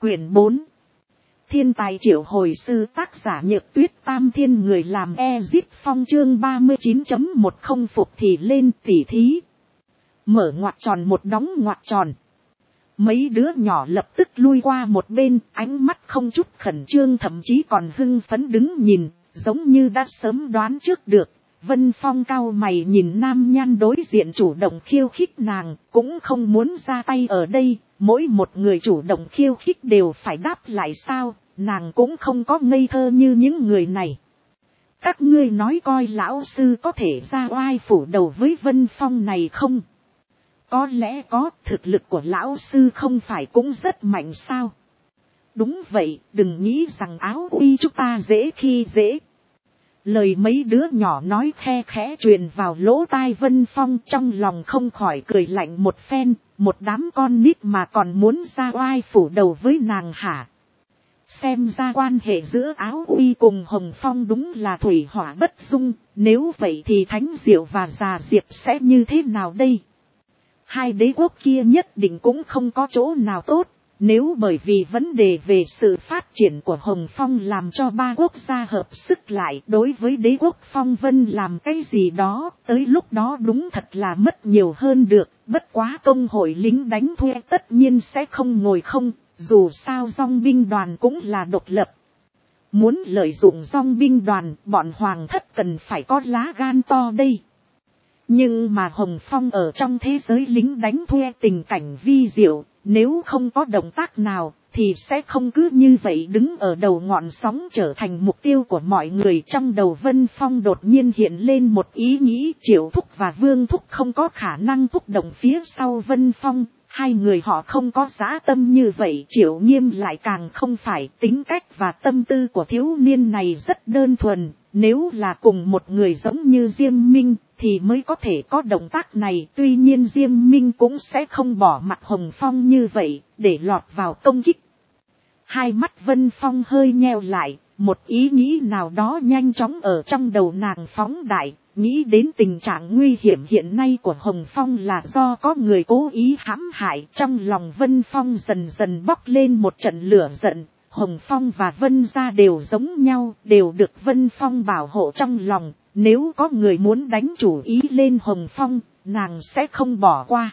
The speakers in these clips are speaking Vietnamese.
Quyển 4. Thiên tài triệu hồi sư, tác giả Nhược Tuyết, Tam Thiên người làm Ezit Phong, chương 39.10 phục thì lên tỉ thí. Mở ngoặc tròn một đóng ngoặc tròn. Mấy đứa nhỏ lập tức lui qua một bên, ánh mắt không chút khẩn trương, thậm chí còn hưng phấn đứng nhìn, giống như đã sớm đoán trước được. Vân Phong cau mày nhìn Nam Nhan đối diện chủ động khiêu khích nàng, cũng không muốn ra tay ở đây, mỗi một người chủ động khiêu khích đều phải đáp lại sao, nàng cũng không có ngây thơ như những người này. Các ngươi nói coi lão sư có thể ra oai phủ đầu với Vân Phong này không? Có lẽ có, thực lực của lão sư không phải cũng rất mạnh sao? Đúng vậy, đừng nghĩ rằng áo uy chúng ta dễ khi dễ. Lời mấy đứa nhỏ nói khe khẽ truyền vào lỗ tai Vân Phong, trong lòng không khỏi cười lạnh một phen, một đám con nít mà còn muốn ra oai phủ đầu với nàng hả? Xem ra quan hệ giữa áo uy cùng Hồng Phong đúng là thủy hỏa bất dung, nếu vậy thì Thánh Diệu và Già Diệp sẽ như thế nào đây? Hai đế quốc kia nhất định cũng không có chỗ nào tốt. Nếu bởi vì vấn đề về sự phát triển của Hồng Phong làm cho ba quốc gia hợp sức lại đối với đế quốc Phong Vân làm cái gì đó, tới lúc đó đúng thật là mất nhiều hơn được, bất quá công hội lính đánh thuê tất nhiên sẽ không ngồi không, dù sao dòng binh đoàn cũng là độc lập. Muốn lợi dụng dòng binh đoàn, bọn hoàng thất cần phải có lá gan to đây. Nhưng mà Hồng Phong ở trong thế giới lính đánh thuê tình cảnh vi diệu. Nếu không có động tác nào, thì sẽ không cứ như vậy đứng ở đầu ngọn sóng trở thành mục tiêu của mọi người. Trong đầu Vân Phong đột nhiên hiện lên một ý nghĩ, Triệu Thúc và Vương Thúc không có khả năng thúc động phía sau Vân Phong. Hai người họ không có dã tâm như vậy, Triệu Nghiêm lại càng không phải. Tính cách và tâm tư của thiếu niên này rất đơn thuần, nếu là cùng một người giống như Diêm Minh thì mới có thể có động tác này. Tuy nhiên Diêm Minh cũng sẽ không bỏ mặt Hồng Phong như vậy để lọt vào công kích. Hai mắt Vân Phong hơi nheo lại, một ý nghĩ nào đó nhanh chóng ở trong đầu nàng phóng đại. Nghĩ đến tình trạng nguy hiểm hiện nay của Hồng Phong là do có người cố ý hãm hại. Trong lòng Vân Phong dần dần bốc lên một trận lửa giận. Hồng Phong và Vân gia đều giống nhau, đều được Vân Phong bảo hộ trong lòng. Nếu có người muốn đánh chủ ý lên Hồng Phong, nàng sẽ không bỏ qua.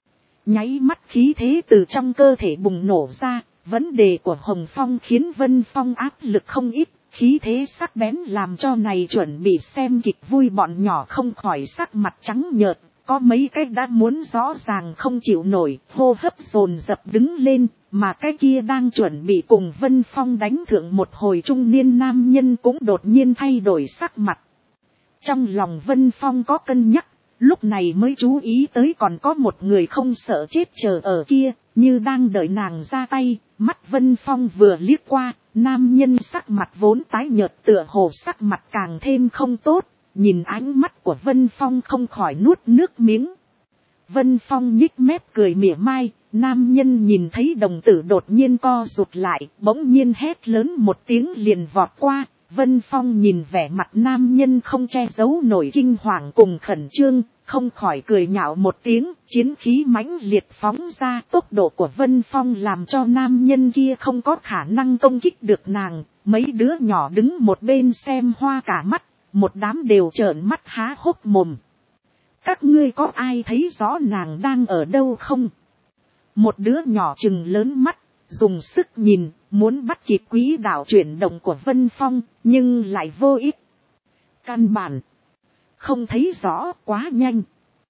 Nháy mắt khí thế từ trong cơ thể bùng nổ ra. Vấn đề của Hồng Phong khiến Vân Phong áp lực không ít. Khí thế sắc bén làm cho này chuẩn bị xem kịch vui bọn nhỏ không khỏi sắc mặt trắng nhợt. Có mấy cái đã muốn rõ ràng không chịu nổi, hô hấp dồn dập đứng lên. Mà cái kia đang chuẩn bị cùng Vân Phong đánh thượng một hồi trung niên nam nhân cũng đột nhiên thay đổi sắc mặt. Trong lòng Vân Phong có cân nhắc, lúc này mới chú ý tới còn có một người không sợ chết chờ ở kia, như đang đợi nàng ra tay. Mắt Vân Phong vừa liếc qua, nam nhân sắc mặt vốn tái nhợt tựa hồ sắc mặt càng thêm không tốt, nhìn ánh mắt của Vân Phong không khỏi nuốt nước miếng. Vân Phong nhích mép cười mỉa mai, nam nhân nhìn thấy đồng tử đột nhiên co rụt lại, bỗng nhiên hét lớn một tiếng liền vọt qua. Vân Phong nhìn vẻ mặt nam nhân không che giấu nổi kinh hoàng cùng khẩn trương, không khỏi cười nhạo một tiếng, chiến khí mãnh liệt phóng ra. Tốc độ của Vân Phong làm cho nam nhân kia không có khả năng công kích được nàng, mấy đứa nhỏ đứng một bên xem hoa cả mắt, một đám đều trợn mắt há hốc mồm. Các ngươi có ai thấy rõ nàng đang ở đâu không? Một đứa nhỏ trừng lớn mắt, dùng sức nhìn, muốn bắt kịp quỹ đạo chuyển động của Vân Phong, nhưng lại vô ích. Căn bản không thấy rõ, quá nhanh.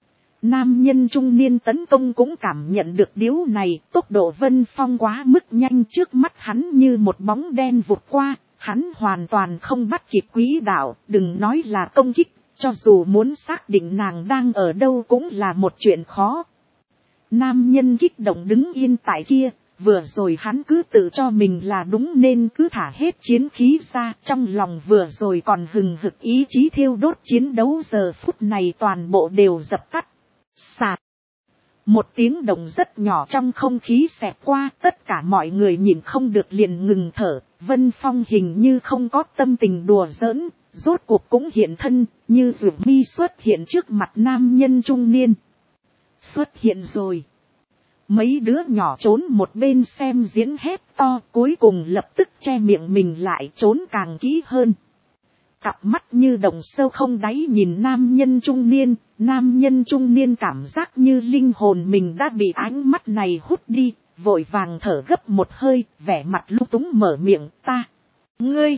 Nam nhân trung niên tấn công cũng cảm nhận được điều này, tốc độ Vân Phong quá mức nhanh, trước mắt hắn như một bóng đen vụt qua, hắn hoàn toàn không bắt kịp quỹ đạo, đừng nói là công kích, cho dù muốn xác định nàng đang ở đâu cũng là một chuyện khó. Nam nhân kích động đứng yên tại kia, vừa rồi hắn cứ tự cho mình là đúng nên cứ thả hết chiến khí ra, trong lòng vừa rồi còn hừng hực ý chí thiêu đốt chiến đấu giờ phút này toàn bộ đều dập tắt. Sạt. Một tiếng động rất nhỏ trong không khí xẹt qua, tất cả mọi người nhìn không được liền ngừng thở. Vân Phong hình như không có tâm tình đùa giỡn, rốt cuộc cũng hiện thân, như Dược Mi xuất hiện trước mặt nam nhân trung niên. Xuất hiện rồi. Mấy đứa nhỏ trốn một bên xem diễn hét to, cuối cùng lập tức che miệng mình lại, trốn càng kỹ hơn. Cặp mắt như đồng sâu không đáy nhìn nam nhân trung niên cảm giác như linh hồn mình đã bị ánh mắt này hút đi, vội vàng thở gấp một hơi, vẻ mặt lúng túng mở miệng, ta, ngươi.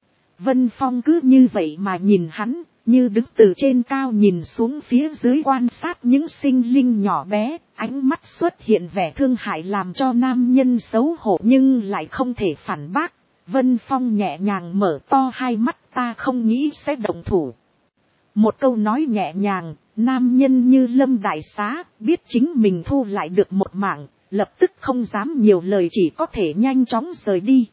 Vân Phong cứ như vậy mà nhìn hắn, như đứng từ trên cao nhìn xuống phía dưới quan sát những sinh linh nhỏ bé, ánh mắt xuất hiện vẻ thương hại làm cho nam nhân xấu hổ nhưng lại không thể phản bác. Vân Phong nhẹ nhàng mở to hai mắt, ta không nghĩ sẽ động thủ. Một câu nói nhẹ nhàng, nam nhân như lâm đại xá, biết chính mình thu lại được một mạng, lập tức không dám nhiều lời chỉ có thể nhanh chóng rời đi.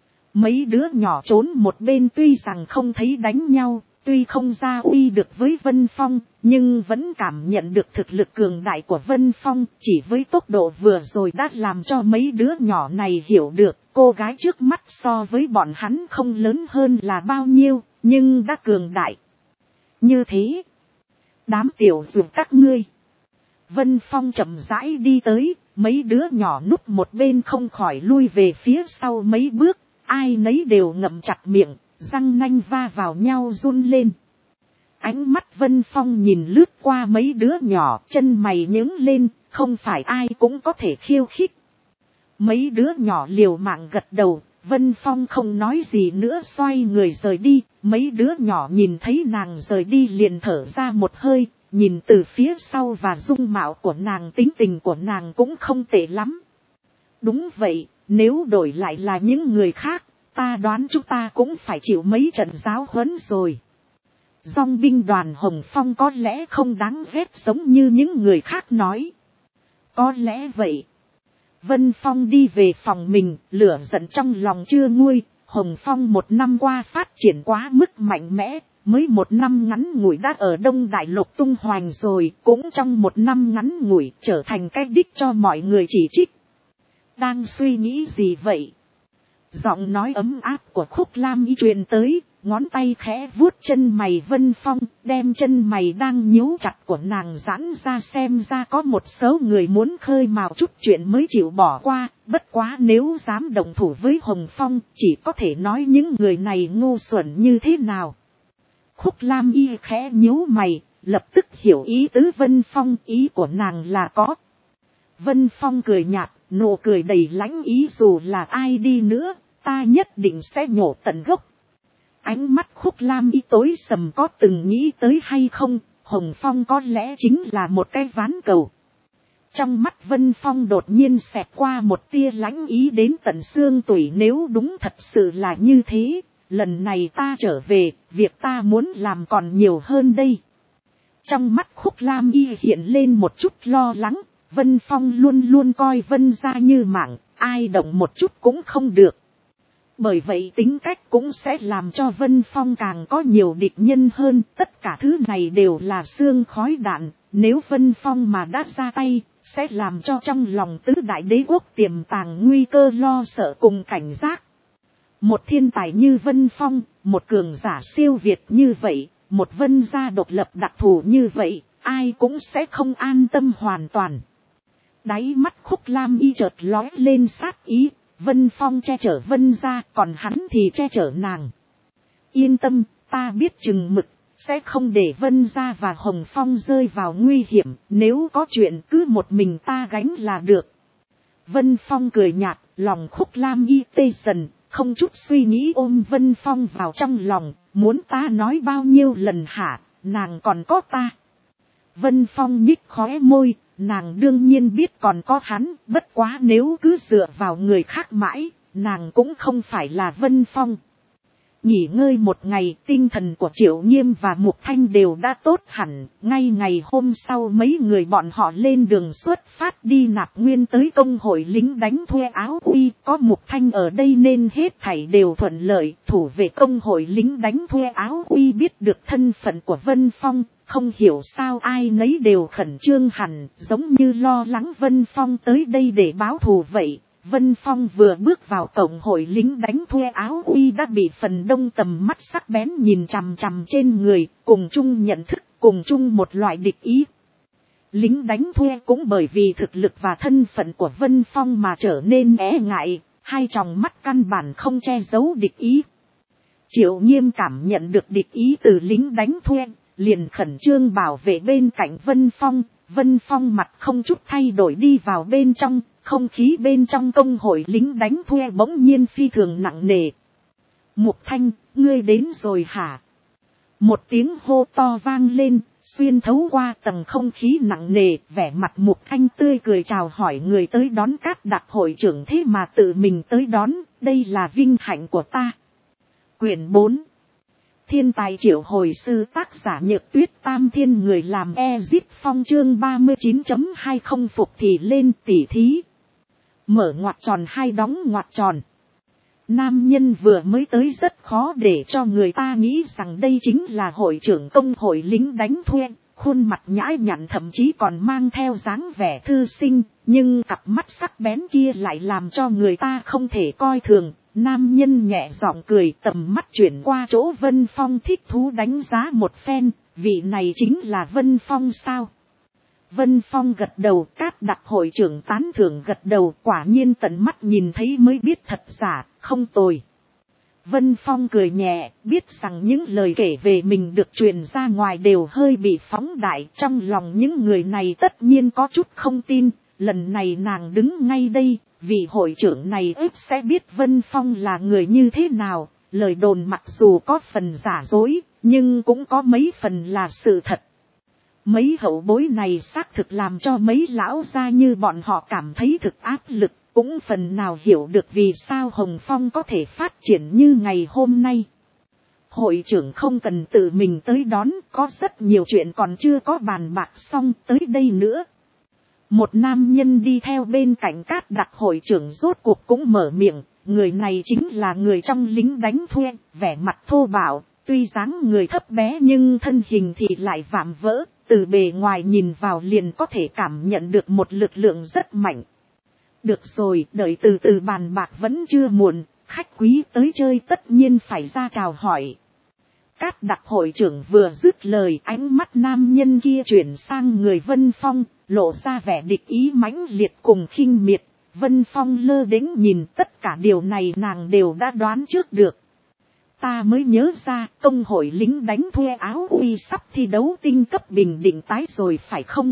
Mấy đứa nhỏ trốn một bên tuy rằng không thấy đánh nhau, tuy không ra uy được với Vân Phong, nhưng vẫn cảm nhận được thực lực cường đại của Vân Phong, chỉ với tốc độ vừa rồi đã làm cho mấy đứa nhỏ này hiểu được, cô gái trước mắt so với bọn hắn không lớn hơn là bao nhiêu, nhưng đã cường đại. Như thế, đám tiểu dụ các ngươi. Vân Phong chậm rãi đi tới, mấy đứa nhỏ núp một bên không khỏi lui về phía sau mấy bước, ai nấy đều ngậm chặt miệng, răng nanh va vào nhau run lên. Ánh mắt Vân Phong nhìn lướt qua mấy đứa nhỏ, chân mày nhướng lên, không phải ai cũng có thể khiêu khích. Mấy đứa nhỏ liều mạng gật đầu, Vân Phong không nói gì nữa xoay người rời đi, mấy đứa nhỏ nhìn thấy nàng rời đi liền thở ra một hơi, nhìn từ phía sau và dung mạo của nàng, tính tình của nàng cũng không tệ lắm. Đúng vậy, nếu đổi lại là những người khác, ta đoán chúng ta cũng phải chịu mấy trận giáo huấn rồi. Dòng binh đoàn Hồng Phong có lẽ không đáng ghét giống như những người khác nói. Có lẽ vậy. Vân Phong đi về phòng mình, lửa giận trong lòng chưa nguôi. Hồng Phong một năm qua phát triển quá mức mạnh mẽ, mới một năm ngắn ngủi đã ở Đông Đại Lục tung hoành rồi, cũng trong một năm ngắn ngủi trở thành cái đích cho mọi người chỉ trích. Đang suy nghĩ gì vậy? Giọng nói ấm áp của Khúc Lam Y truyền tới, ngón tay khẽ vuốt chân mày Vân Phong, đem chân mày đang nhíu chặt của nàng giãn ra, xem ra có một số người muốn khơi mào chút chuyện mới chịu bỏ qua, bất quá nếu dám đồng thủ với Hồng Phong, chỉ có thể nói những người này ngu xuẩn như thế nào. Khúc Lam Y khẽ nhíu mày, lập tức hiểu ý tứ Vân Phong, ý của nàng là có. Vân Phong cười nhạt, nụ cười đầy lãnh ý, dù là ai đi nữa, ta nhất định sẽ nhổ tận gốc. Ánh mắt Khúc Lam Y tối sầm, có từng nghĩ tới hay không, Hồng Phong có lẽ chính là một cái ván cầu. Trong mắt Vân Phong đột nhiên xẹt qua một tia lãnh ý đến tận xương tủy, nếu đúng thật sự là như thế, lần này ta trở về, việc ta muốn làm còn nhiều hơn đây. Trong mắt Khúc Lam Y hiện lên một chút lo lắng, Vân Phong luôn luôn coi Vân gia như mạng, ai động một chút cũng không được. Bởi vậy tính cách cũng sẽ làm cho Vân Phong càng có nhiều địch nhân hơn, tất cả thứ này đều là xương khói đạn, nếu Vân Phong mà đã ra tay, sẽ làm cho trong lòng tứ đại đế quốc tiềm tàng nguy cơ lo sợ cùng cảnh giác. Một thiên tài như Vân Phong, một cường giả siêu việt như vậy, một Vân gia độc lập đặc thù như vậy, ai cũng sẽ không an tâm hoàn toàn. Đáy mắt Khúc Lam Y chợt lóe lên sát ý, Vân Phong che chở Vân gia, còn hắn thì che chở nàng. Yên tâm, ta biết chừng mực, sẽ không để Vân gia và Hồng Phong rơi vào nguy hiểm, nếu có chuyện cứ một mình ta gánh là được. Vân Phong cười nhạt, lòng Khúc Lam Y tê dần, không chút suy nghĩ ôm Vân Phong vào trong lòng, muốn ta nói bao nhiêu lần hả, nàng còn có ta. Vân Phong nhích khóe môi, nàng đương nhiên biết còn có hắn, bất quá nếu cứ dựa vào người khác mãi, nàng cũng không phải là Vân Phong. Nghỉ ngơi một ngày, tinh thần của Triệu Nghiêm và Mục Thanh đều đã tốt hẳn, ngay ngày hôm sau mấy người bọn họ lên đường xuất phát đi nạp nguyên tới công hội lính đánh thuê Áo Uy, có Mục Thanh ở đây nên hết thảy đều thuận lợi. Thủ vệ công hội lính đánh thuê Áo Uy biết được thân phận của Vân Phong, không hiểu sao ai nấy đều khẩn trương hẳn, giống như lo lắng Vân Phong tới đây để báo thù vậy. Vân Phong vừa bước vào cổng hội lính đánh thuê Áo Uy đã bị phần đông tầm mắt sắc bén nhìn chằm chằm trên người, cùng chung nhận thức, cùng chung một loại địch ý. Lính đánh thuê cũng bởi vì thực lực và thân phận của Vân Phong mà trở nên e ngại, hai tròng mắt căn bản không che giấu địch ý. Triệu Nghiêm cảm nhận được địch ý từ lính đánh thuê, liền khẩn trương bảo vệ bên cạnh Vân Phong. Vân Phong mặt không chút thay đổi đi vào bên trong, không khí bên trong công hội lính đánh thuê bỗng nhiên phi thường nặng nề. Mục Thanh, ngươi đến rồi hả? Một tiếng hô to vang lên, xuyên thấu qua tầng không khí nặng nề, vẻ mặt Mục Thanh tươi cười chào hỏi người tới đón. Cát Đặc hội trưởng thế mà tự mình tới đón, đây là vinh hạnh của ta. Quyển 4. Thiên tài triệu hồi sư, tác giả Nhược Tuyết, Tam Thiên người làm Ezip Phong, chương 39.2 phục thì lên tỉ thí. Mở ngoặc tròn hai đóng ngoặc tròn. Nam nhân vừa mới tới rất khó để cho người ta nghĩ rằng đây chính là hội trưởng công hội lính đánh thuê. Khuôn mặt nhã nhặn thậm chí còn mang theo dáng vẻ thư sinh, nhưng cặp mắt sắc bén kia lại làm cho người ta không thể coi thường. Nam nhân nhẹ giọng cười, tầm mắt chuyển qua chỗ Vân Phong, thích thú đánh giá một phen, vị này chính là Vân Phong sao? Vân Phong gật đầu. Cát Đặc hội trưởng tán thưởng gật đầu, quả nhiên tận mắt nhìn thấy mới biết thật giả, không tồi. Vân Phong cười nhẹ, biết rằng những lời kể về mình được truyền ra ngoài đều hơi bị phóng đại, trong lòng những người này tất nhiên có chút không tin. Lần này nàng đứng ngay đây, vị hội trưởng này ếp sẽ biết Vân Phong là người như thế nào. Lời đồn mặc dù có phần giả dối, nhưng cũng có mấy phần là sự thật. Mấy hậu bối này xác thực làm cho mấy lão gia như bọn họ cảm thấy thực áp lực, cũng phần nào hiểu được vì sao Hồng Phong có thể phát triển như ngày hôm nay. Hội trưởng không cần tự mình tới đón, có rất nhiều chuyện còn chưa có bàn bạc xong, tới đây nữa. Một nam nhân đi theo bên cạnh Cát Đặc hội trưởng rốt cuộc cũng mở miệng, người này chính là người trong lính đánh thuê, vẻ mặt thô bạo, tuy dáng người thấp bé nhưng thân hình thì lại vạm vỡ, từ bề ngoài nhìn vào liền có thể cảm nhận được một lực lượng rất mạnh. Được rồi, đợi từ từ bàn bạc vẫn chưa muộn, khách quý tới chơi tất nhiên phải ra chào hỏi. Cát Đặc hội trưởng vừa dứt lời, ánh mắt nam nhân kia chuyển sang người Vân Phong, lộ ra vẻ địch ý mãnh liệt cùng khinh miệt. Vân Phong lơ đễnh nhìn, tất cả điều này nàng đều đã đoán trước được. Ta mới nhớ ra, công hội lính đánh thuê áo uy sắp thi đấu tinh cấp bình định tái rồi phải không?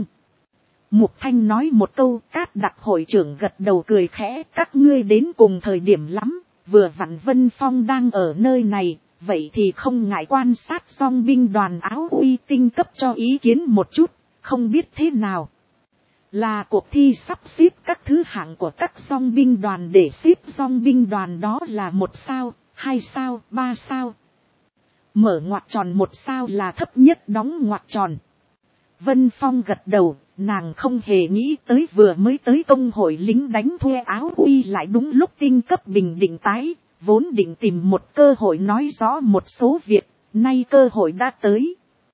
Mục Thanh nói một câu. Cát Đặc hội trưởng gật đầu cười khẽ, các ngươi đến cùng thời điểm lắm, vừa vặn Vân Phong đang ở nơi này, vậy thì không ngại quan sát dòng binh đoàn áo uy tinh cấp cho ý kiến một chút, không biết thế nào. Là cuộc thi sắp xếp các thứ hạng của các dòng binh đoàn để xếp dòng binh đoàn đó là 1 sao, 2 sao, 3 sao. Mở ngoặc tròn 1 sao là thấp nhất, đóng ngoặc tròn. Vân Phong gật đầu, nàng không hề nghĩ tới vừa mới tới công hội lính đánh thuê áo uy lại đúng lúc tinh cấp bình định tái, vốn định tìm một cơ hội nói rõ một số việc, nay cơ hội đã tới.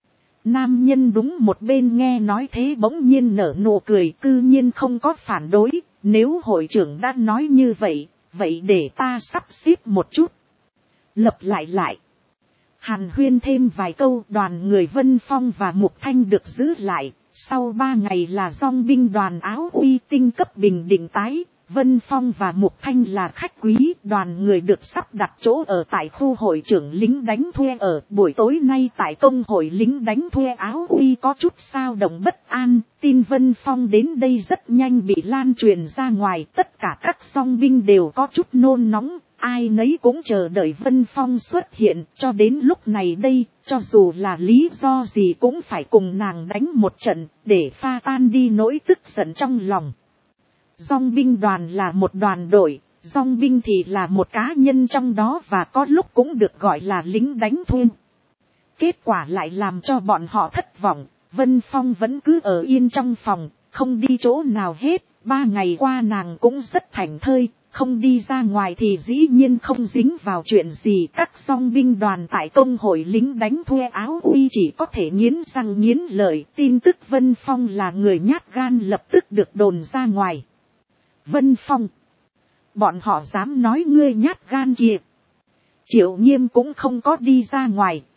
Nam nhân đúng một bên nghe nói thế bỗng nhiên nở nụ cười, cư nhiên không có phản đối, nếu hội trưởng đã nói như vậy, vậy để ta sắp xếp một chút. Lập lại. Hàn huyên thêm vài câu, đoàn người Vân Phong và Mục Thanh được giữ lại. Sau 3 ngày là dòng binh đoàn áo uy tinh cấp bình định tái, Vân Phong và Mục Thanh là khách quý. Đoàn người được sắp đặt chỗ ở tại khu hội trưởng lính đánh thuê ở. Buổi tối nay tại công hội lính đánh thuê áo uy có chút xao động bất an. Tin Vân Phong đến đây rất nhanh bị lan truyền ra ngoài. Tất cả các dòng binh đều có chút nôn nóng. Ai nấy cũng chờ đợi Vân Phong xuất hiện, cho đến lúc này đây, cho dù là lý do gì cũng phải cùng nàng đánh một trận, để pha tan đi nỗi tức giận trong lòng. Dòng binh đoàn là một đoàn đội, dòng binh thì là một cá nhân trong đó và có lúc cũng được gọi là lính đánh thuê. Kết quả lại làm cho bọn họ thất vọng, Vân Phong vẫn cứ ở yên trong phòng, không đi chỗ nào hết, 3 ngày qua nàng cũng rất thảnh thơi. Không đi ra ngoài thì dĩ nhiên không dính vào chuyện gì. Các dòng binh đoàn tại công hội lính đánh thuê áo uy chỉ có thể nghiến răng nghiến lợi. Tin tức Vân Phong là người nhát gan lập tức được đồn ra ngoài. Vân Phong, bọn họ dám nói ngươi nhát gan kìa. Triệu Nghiêm cũng không có đi ra ngoài,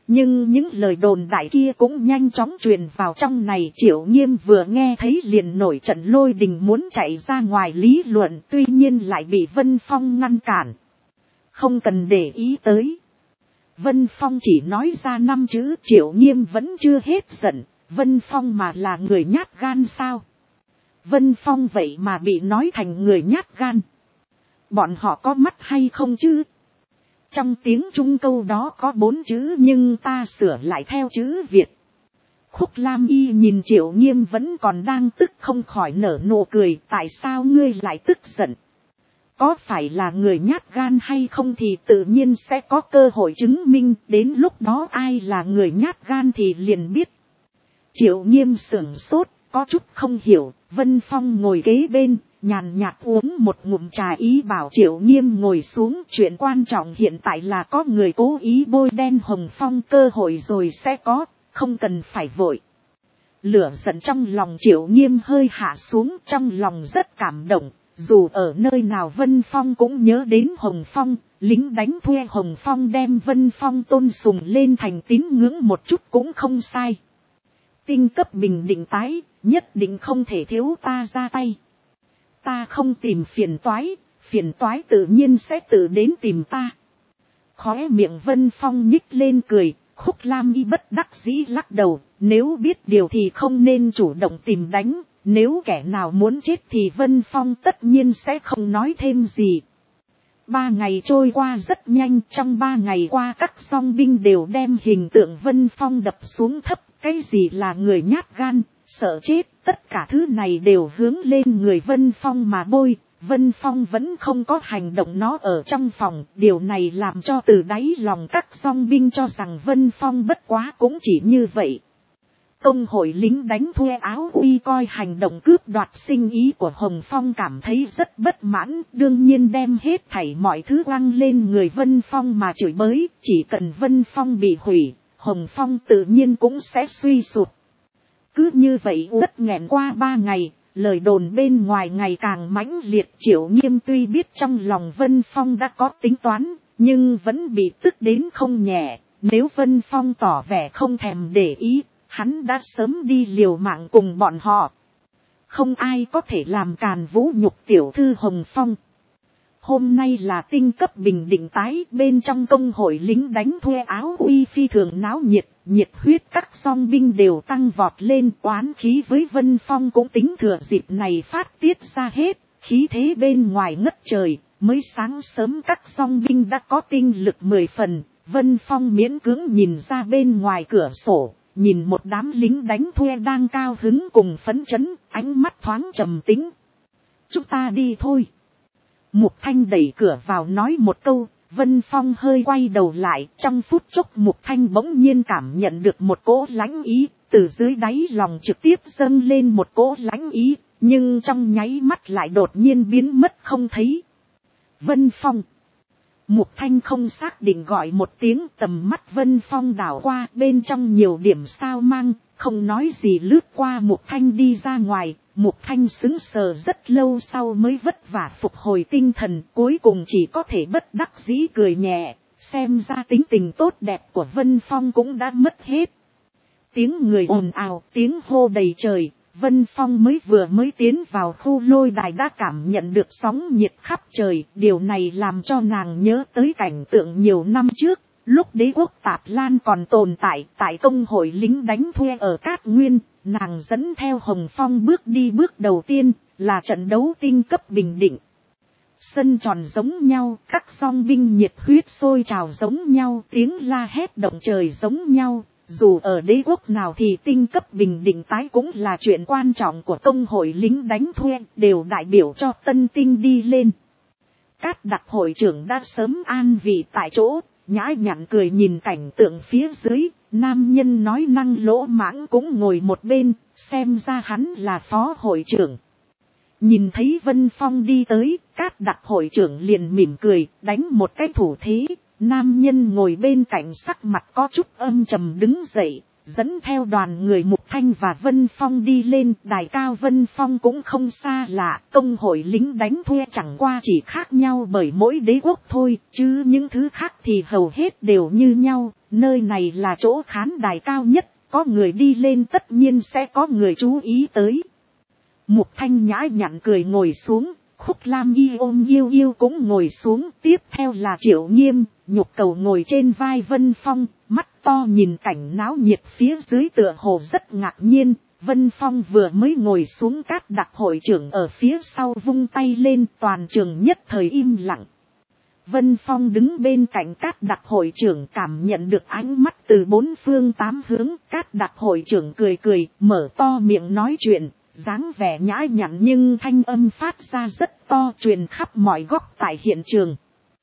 Nhưng những lời đồn đại kia cũng nhanh chóng truyền vào trong này. Triệu Nghiêm vừa nghe thấy liền nổi trận lôi đình muốn chạy ra ngoài lý luận, tuy nhiên lại bị Vân Phong ngăn cản. Không cần để ý tới. Vân Phong chỉ nói ra 5 chữ. Triệu Nghiêm vẫn chưa hết giận. Vân Phong mà là người nhát gan sao? Vân Phong vậy mà bị nói thành người nhát gan. Bọn họ có mắt hay không chứ? Trong tiếng Trung câu đó có 4 chữ nhưng ta sửa lại theo chữ Việt. Khúc Lam Y nhìn Triệu Nghiêm vẫn còn đang tức không khỏi nở nụ cười. Tại sao ngươi lại tức giận? Có phải là người nhát gan hay không thì tự nhiên sẽ có cơ hội chứng minh. Đến lúc đó ai là người nhát gan thì liền biết. Triệu Nghiêm sửng sốt, có chút không hiểu. Vân Phong ngồi kế bên, nhàn nhạt uống một ngụm trà ý bảo Triệu Nghiêm ngồi xuống. Chuyện quan trọng hiện tại là có người cố ý bôi đen Hồng Phong, cơ hội rồi sẽ có, không cần phải vội. Lửa giận trong lòng Triệu Nghiêm hơi hạ xuống, trong lòng rất cảm động. Dù ở nơi nào Vân Phong cũng nhớ đến Hồng Phong, lính đánh thuê Hồng Phong đem Vân Phong tôn sùng lên thành tín ngưỡng một chút cũng không sai. Tinh cấp bình định tái, nhất định không thể thiếu ta ra tay. Ta không tìm phiền toái tự nhiên sẽ tự đến tìm ta. Khóe miệng Vân Phong nhích lên cười, Khúc Lam Y bất đắc dĩ lắc đầu, nếu biết điều thì không nên chủ động tìm đánh, nếu kẻ nào muốn chết thì Vân Phong tất nhiên sẽ không nói thêm gì. 3 ngày trôi qua rất nhanh, trong 3 ngày qua các song binh đều đem hình tượng Vân Phong đập xuống thấp, cái gì là người nhát gan, sợ chết, tất cả thứ này đều hướng lên người Vân Phong mà bôi. Vân Phong vẫn không có hành động nó ở trong phòng, điều này làm cho từ đáy lòng các song binh cho rằng Vân Phong bất quá cũng chỉ như vậy. Công hội lính đánh thuê áo uy coi hành động cướp đoạt sinh ý của Hồng Phong cảm thấy rất bất mãn, đương nhiên đem hết thảy mọi thứ quăng lên người Vân Phong mà chửi bới, chỉ cần Vân Phong bị hủy, Hồng Phong tự nhiên cũng sẽ suy sụp. Cứ như vậy đất nghẹn qua 3 ngày, lời đồn bên ngoài ngày càng mãnh liệt. Triệu Nghiêm tuy biết trong lòng Vân Phong đã có tính toán, nhưng vẫn bị tức đến không nhẹ, nếu Vân Phong tỏ vẻ không thèm để ý, hắn đã sớm đi liều mạng cùng bọn họ. Không ai có thể làm càn vũ nhục tiểu thư Hồng Phong. Hôm nay là tinh cấp bình định tái, bên trong công hội lính đánh thuê áo uy phi thường náo nhiệt, nhiệt huyết các song binh đều tăng vọt lên, oán khí với Vân Phong cũng tính thừa dịp này phát tiết ra hết, khí thế bên ngoài ngất trời, mới sáng sớm các song binh đã có tinh lực 10 phần, Vân Phong miễn cưỡng nhìn ra bên ngoài cửa sổ, nhìn một đám lính đánh thuê đang cao hứng cùng phấn chấn, ánh mắt thoáng trầm tĩnh. Chúng ta đi thôi. Mục Thanh đẩy cửa vào nói một câu, Vân Phong hơi quay đầu lại, trong phút chốc Mục Thanh bỗng nhiên cảm nhận được một cỗ lãnh ý, từ dưới đáy lòng trực tiếp dâng lên một cỗ lãnh ý, nhưng trong nháy mắt lại đột nhiên biến mất không thấy. Vân Phong. Mục Thanh không xác định gọi một tiếng, tầm mắt Vân Phong đảo qua, bên trong nhiều điểm sao mang, không nói gì lướt qua Mục Thanh đi ra ngoài. Mục Thanh sững sờ rất lâu sau mới vất vả phục hồi tinh thần, cuối cùng chỉ có thể bất đắc dĩ cười nhẹ, xem ra tính tình tốt đẹp của Vân Phong cũng đã mất hết. Tiếng người ồn ào, tiếng hô đầy trời, Vân Phong mới tiến vào khu lôi đài đã cảm nhận được sóng nhiệt khắp trời, điều này làm cho nàng nhớ tới cảnh tượng nhiều năm trước. Lúc đế quốc Tạp Lan còn tồn tại công hội lính đánh thuê ở Cát Nguyên, nàng dẫn theo Hồng Phong bước đi bước đầu tiên, là trận đấu tinh cấp bình định. Sân tròn giống nhau, các song binh nhiệt huyết sôi trào giống nhau, tiếng la hét động trời giống nhau, dù ở đế quốc nào thì tinh cấp bình định tái cũng là chuyện quan trọng của công hội lính đánh thuê, đều đại biểu cho tân tinh đi lên. Cát Đặc hội trưởng đã sớm an vị tại chỗ, nhã nhặn cười nhìn cảnh tượng phía dưới, nam nhân nói năng lỗ mãng cũng ngồi một bên, xem ra hắn là phó hội trưởng. Nhìn thấy Vân Phong đi tới, Cát Đặc hội trưởng liền mỉm cười, đánh một cái thủ thế, nam nhân ngồi bên cạnh sắc mặt có chút âm trầm đứng dậy, dẫn theo đoàn người Mục Thanh và Vân Phong đi lên. Đài cao Vân Phong cũng không xa lạ, công hội lính đánh thuê chẳng qua chỉ khác nhau bởi mỗi đế quốc thôi, chứ những thứ khác thì hầu hết đều như nhau, nơi này là chỗ khán đài cao nhất, có người đi lên tất nhiên sẽ có người chú ý tới. Mục Thanh nhã nhặn cười ngồi xuống, Khúc Lam Y ôm yêu yêu cũng ngồi xuống, tiếp theo là Triệu Nghiêm, Nhục Cầu ngồi trên vai Vân Phong, mắt to nhìn cảnh náo nhiệt phía dưới tựa hồ rất ngạc nhiên. Vân Phong vừa mới ngồi xuống, Cát Đặc hội trưởng ở phía sau vung tay lên, toàn trường nhất thời im lặng. Vân Phong đứng bên cạnh Cát Đặc hội trưởng, cảm nhận được ánh mắt từ bốn phương tám hướng. Cát Đặc hội trưởng cười cười, mở to miệng nói chuyện, dáng vẻ nhã nhặn nhưng thanh âm phát ra rất to, truyền khắp mọi góc tại hiện trường.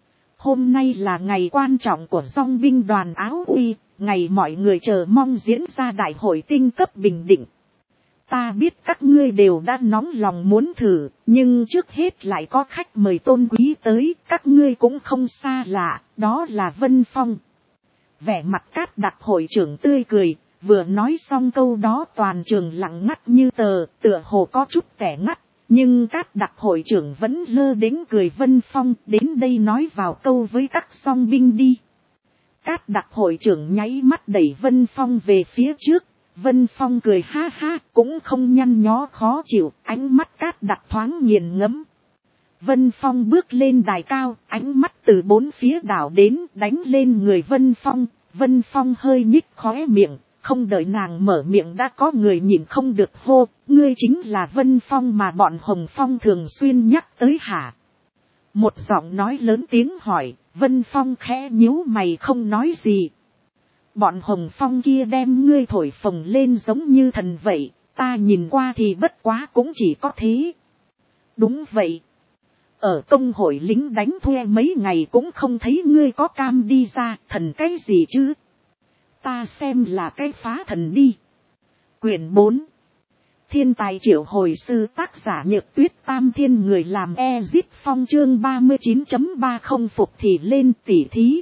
Hôm nay là ngày quan trọng của dong binh đoàn Áo Uy, ngày mọi người chờ mong diễn ra đại hội tinh cấp Bình Định. Ta biết các ngươi đều đã nóng lòng muốn thử, nhưng trước hết lại có khách mời tôn quý tới, các ngươi cũng không xa lạ, đó là Vân Phong. Vẻ mặt Cát Đặc hội trưởng tươi cười, vừa nói xong câu đó toàn trường lặng ngắt như tờ, tựa hồ có chút kẻ ngắt, nhưng Cát Đặc hội trưởng vẫn lơ đến cười. Vân Phong, đến đây nói vào câu với các song binh đi. Cát Đặc hội trưởng nháy mắt đẩy Vân Phong về phía trước. Vân Phong cười ha ha, cũng không nhăn nhó khó chịu, ánh mắt Cát Đặc thoáng nghiền ngẫm. Vân Phong bước lên đài cao, ánh mắt từ bốn phía đảo đến, đánh lên người Vân Phong. Vân Phong hơi nhích khóe miệng, không đợi nàng mở miệng đã có người nhìn không được hô, ngươi chính là Vân Phong mà bọn Hồng Phong thường xuyên nhắc tới hả? Một giọng nói lớn tiếng hỏi. Vân Phong khẽ nhíu mày không nói gì. Bọn Hồng Phong kia đem ngươi thổi phồng lên giống như thần vậy, ta nhìn qua thì bất quá cũng chỉ có thế. Đúng vậy. Ở công hội lính đánh thuê mấy ngày cũng không thấy ngươi có cam đi ra, thần cái gì chứ? Ta xem là cái phá thần đi. Quyển 4. Thiên tài triệu hồi sư, tác giả Nhược Tuyết, Tam Thiên người làm Ezip Phong, chương 39.30 phục thì lên tỉ thí.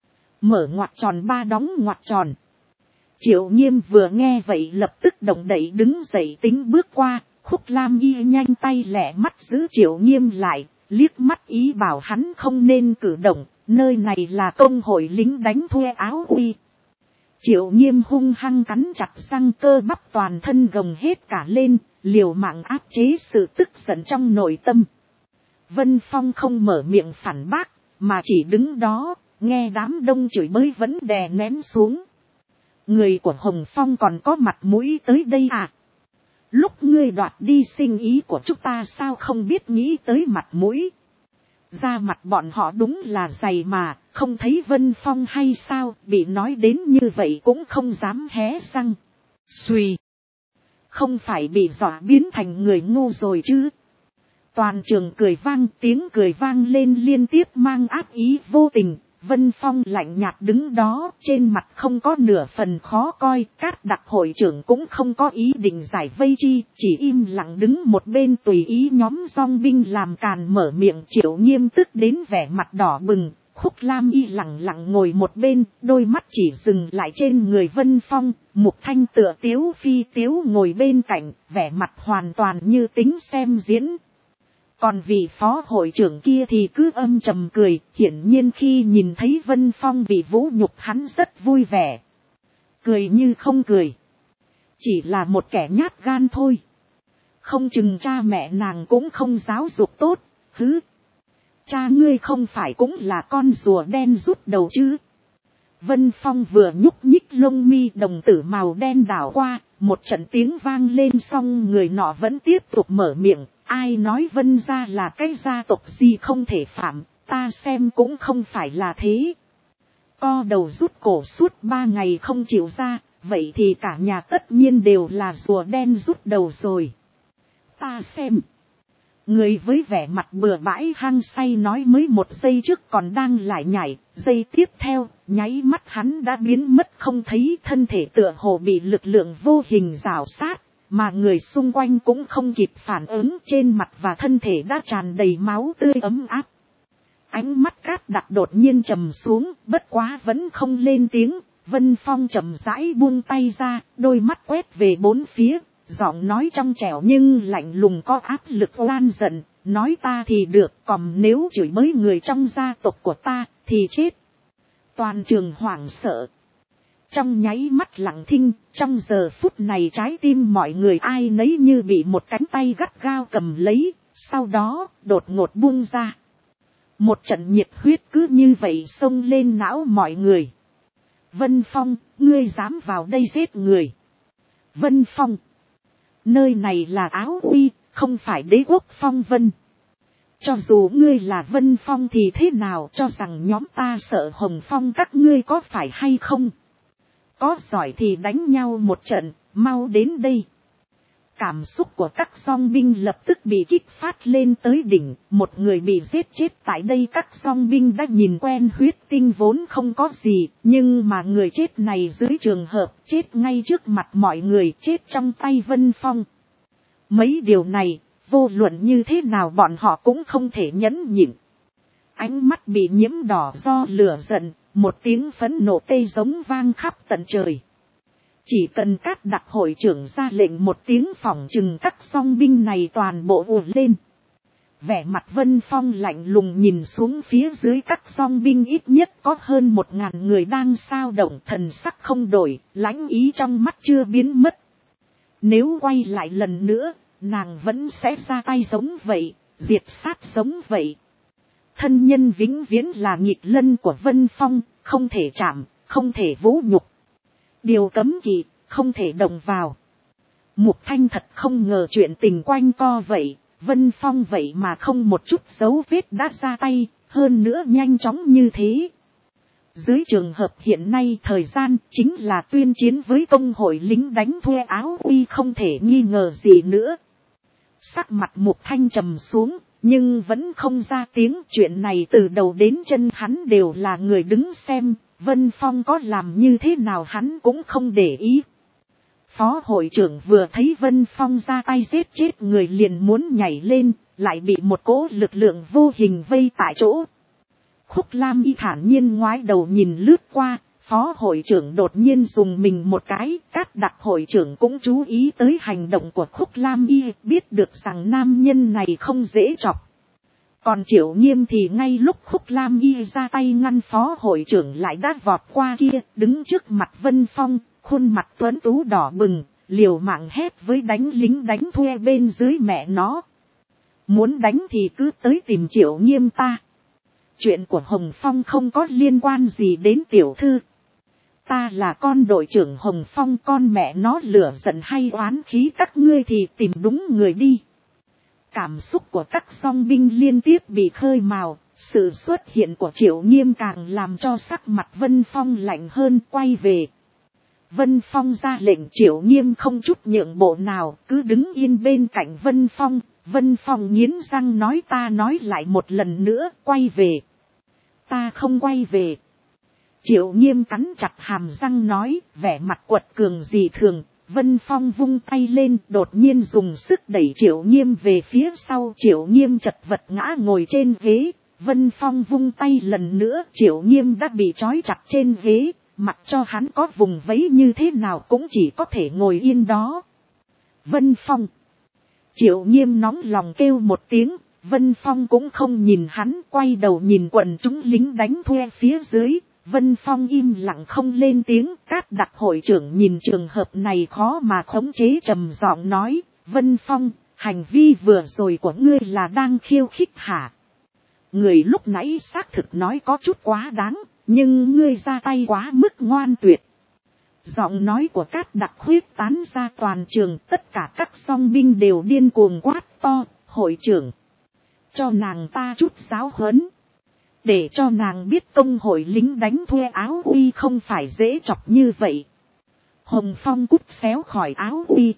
Mở ngoặc tròn ba đóng ngoặc tròn. Triệu Nghiêm vừa nghe vậy lập tức động đậy đứng dậy tính bước qua. Khúc Lam Y nhanh tay lẹ mắt giữ Triệu Nghiêm lại, liếc mắt ý bảo hắn không nên cử động, nơi này là công hội lính đánh thuê Áo Uy. Triệu Nghiêm hung hăng cắn chặt răng, cơ bắp toàn thân gồng hết cả lên, liều mạng áp chế sự tức giận trong nội tâm. Vân Phong không mở miệng phản bác, mà chỉ đứng đó, nghe đám đông chửi bới vẫn đè nén xuống. Người của Hồng Phong còn có mặt mũi tới đây à? Lúc ngươi đoạt đi sinh ý của chúng ta sao không biết nghĩ tới mặt mũi? Ra mặt bọn họ đúng là dày mà, không thấy Vân Phong hay sao, bị nói đến như vậy cũng không dám hé răng. Xùy! Không phải bị dọa biến thành người ngu rồi chứ? Toàn trường cười vang, tiếng cười vang lên liên tiếp mang ác ý vô tình. Vân Phong lạnh nhạt đứng đó, trên mặt không có nửa phần khó coi, Cát Đặc hội trưởng cũng không có ý định giải vây chi, chỉ im lặng đứng một bên tùy ý nhóm dong binh làm càn mở miệng. Triệu Nghiêm tức đến vẻ mặt đỏ bừng, Khúc Lam Y lặng lặng ngồi một bên, đôi mắt chỉ dừng lại trên người Vân Phong. Mục Thanh tựa tiếu phi tiếu ngồi bên cạnh, vẻ mặt hoàn toàn như tính xem diễn. Còn vị phó hội trưởng kia thì cứ âm trầm cười, hiển nhiên khi nhìn thấy Vân Phong bị vũ nhục hắn rất vui vẻ. Cười như không cười. Chỉ là một kẻ nhát gan thôi. Không chừng cha mẹ nàng cũng không giáo dục tốt, hứ. Cha ngươi không phải cũng là con rùa đen rút đầu chứ? Vân Phong vừa nhúc nhích lông mi đồng tử màu đen đảo qua, một trận tiếng vang lên xong người nọ vẫn tiếp tục mở miệng. Ai nói Vân gia là cái gia tộc gì không thể phạm, ta xem cũng không phải là thế. Co đầu rút cổ suốt 3 ngày không chịu ra, vậy thì cả nhà tất nhiên đều là rùa đen rút đầu rồi. Ta xem. Người với vẻ mặt bừa bãi hăng say nói mới một giây trước còn đang lại nhảy, giây tiếp theo, nháy mắt hắn đã biến mất không thấy, thân thể tựa hồ bị lực lượng vô hình rào sát. Mà người xung quanh cũng không kịp phản ứng, trên mặt và thân thể đã tràn đầy máu tươi ấm áp. Ánh mắt Cát Đặc đột nhiên trầm xuống, bất quá vẫn không lên tiếng. Vân Phong chậm rãi buông tay ra, đôi mắt quét về bốn phía, giọng nói trong trẻo nhưng lạnh lùng có áp lực oan giận. Nói ta thì được, còn nếu chửi bới người trong gia tộc của ta thì chết. Toàn trường hoảng sợ. trong nháy mắt lặng thinh, trong giờ phút này trái tim mọi người ai nấy như bị một cánh tay gắt gao cầm lấy, sau đó đột ngột buông ra. Một trận nhiệt huyết cứ như vậy xông lên não mọi người. Vân Phong, ngươi dám vào đây giết người. Vân Phong, nơi này là Áo Uy, không phải Đế quốc Phong Vân. Cho dù ngươi là Vân Phong thì thế nào, cho rằng nhóm ta sợ Hồng Phong các ngươi có phải hay không? Có giỏi thì đánh nhau một trận, mau đến đây. Cảm xúc của các dòng binh lập tức bị kích phát lên tới đỉnh, một người bị giết chết tại đây. Các dòng binh đã nhìn quen huyết tinh vốn không có gì, nhưng mà người chết này dưới trường hợp chết ngay trước mặt mọi người, chết trong tay Vân Phong. Mấy điều này, vô luận như thế nào bọn họ cũng không thể nhẫn nhịn. Ánh mắt bị nhiễm đỏ do lửa giận, một tiếng phẫn nộ tê giống vang khắp tận trời. Chỉ cần Cát Đặc hội trưởng ra lệnh một tiếng, phỏng chừng các song binh này toàn bộ ùa lên. Vẻ mặt Vân Phong lạnh lùng nhìn xuống phía dưới các song binh, ít nhất có hơn 1000 người đang sao động, thần sắc không đổi, lãnh ý trong mắt chưa biến mất. Nếu quay lại lần nữa, nàng vẫn sẽ ra tay giống vậy, diệt sát giống vậy. Thân nhân vĩnh viễn là nghịch lân của Vân Phong, không thể chạm, không thể vũ nhục. Điều cấm kỵ, không thể động vào. Mục Thanh thật không ngờ chuyện tình quanh co vậy, Vân Phong vậy mà không một chút dấu vết đã ra tay, hơn nữa nhanh chóng như thế. Dưới trường hợp hiện nay thời gian chính là tuyên chiến với công hội lính đánh thuê Áo Uy không thể nghi ngờ gì nữa. Sắc mặt Mục Thanh trầm xuống, nhưng vẫn không ra tiếng. Chuyện này từ đầu đến chân hắn đều là người đứng xem, Vân Phong có làm như thế nào hắn cũng không để ý. Phó hội trưởng vừa thấy Vân Phong ra tay giết chết người liền muốn nhảy lên, lại bị một cỗ lực lượng vô hình vây tại chỗ. Khúc Lam Y thản nhiên ngoái đầu nhìn lướt qua, phó hội trưởng đột nhiên dùng mình một cái. Cát Đặc hội trưởng cũng chú ý tới hành động của Khúc Lam Y, biết được rằng nam nhân này không dễ chọc. Còn Triệu Nghiêm thì ngay lúc Khúc Lam Y ra tay ngăn phó hội trưởng lại đã vọt qua kia, đứng trước mặt Vân Phong, khuôn mặt tuấn tú đỏ bừng, liều mạng hét với đánh lính đánh thuê bên dưới mẹ nó. Muốn đánh thì cứ tới tìm Triệu Nghiêm ta. Chuyện của Hồng Phong không có liên quan gì đến tiểu thư. Ta là con đội trưởng Hồng Phong, con mẹ nó lửa giận hay oán khí các ngươi thì tìm đúng người đi. Cảm xúc của các song binh liên tiếp bị khơi mào, sự xuất hiện của Triệu Nghiêm càng làm cho sắc mặt Vân Phong lạnh hơn. Quay về, Vân Phong ra lệnh, Triệu Nghiêm không chút nhượng bộ nào, cứ đứng yên bên cạnh Vân Phong. Vân Phong nghiến răng nói, ta nói lại một lần nữa, quay về. Ta không quay về. Triệu Nghiêm cắn chặt hàm răng nói, vẻ mặt quật cường dị thường. Vân Phong vung tay lên, đột nhiên dùng sức đẩy Triệu Nghiêm về phía sau. Triệu Nghiêm chật vật ngã ngồi trên ghế. Vân Phong vung tay lần nữa, Triệu Nghiêm đã bị trói chặt trên ghế. Mặc cho hắn có vùng vẫy như thế nào cũng chỉ có thể ngồi yên đó. Vân Phong. Triệu Nghiêm nóng lòng kêu một tiếng. Vân Phong cũng không nhìn hắn, quay đầu nhìn quần chúng lính đánh thuê phía dưới. Vân Phong im lặng không lên tiếng. Cát Đặc hội trưởng nhìn trường hợp này khó mà khống chế, trầm giọng nói, Vân Phong, hành vi vừa rồi của ngươi là đang khiêu khích hả? Người lúc nãy xác thực nói có chút quá đáng, nhưng ngươi ra tay quá mức ngoan tuyệt. Giọng nói của Cát Đặc khuyết tán ra toàn trường, tất cả các song binh đều điên cuồng quát to, hội trưởng, cho nàng ta chút giáo huấn. Để cho nàng biết công hội lính đánh thuê Áo Uy không phải dễ chọc như vậy. Hồng Phong cút xéo khỏi Áo Uy.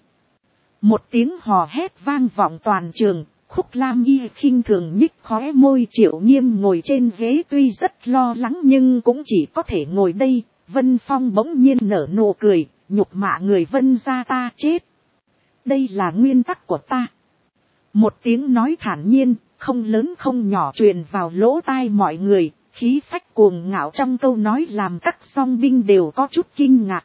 Một tiếng hò hét vang vọng toàn trường. Khúc Lam Y khinh thường nhích khóe môi. Triệu Nghiêm ngồi trên ghế tuy rất lo lắng nhưng cũng chỉ có thể ngồi đây. Vân Phong bỗng nhiên nở nụ cười, nhục mạ người Vân gia ta chết. Đây là nguyên tắc của ta. Một tiếng nói thản nhiên, không lớn không nhỏ truyền vào lỗ tai mọi người, khí phách cuồng ngạo trong câu nói làm các song binh đều có chút kinh ngạc.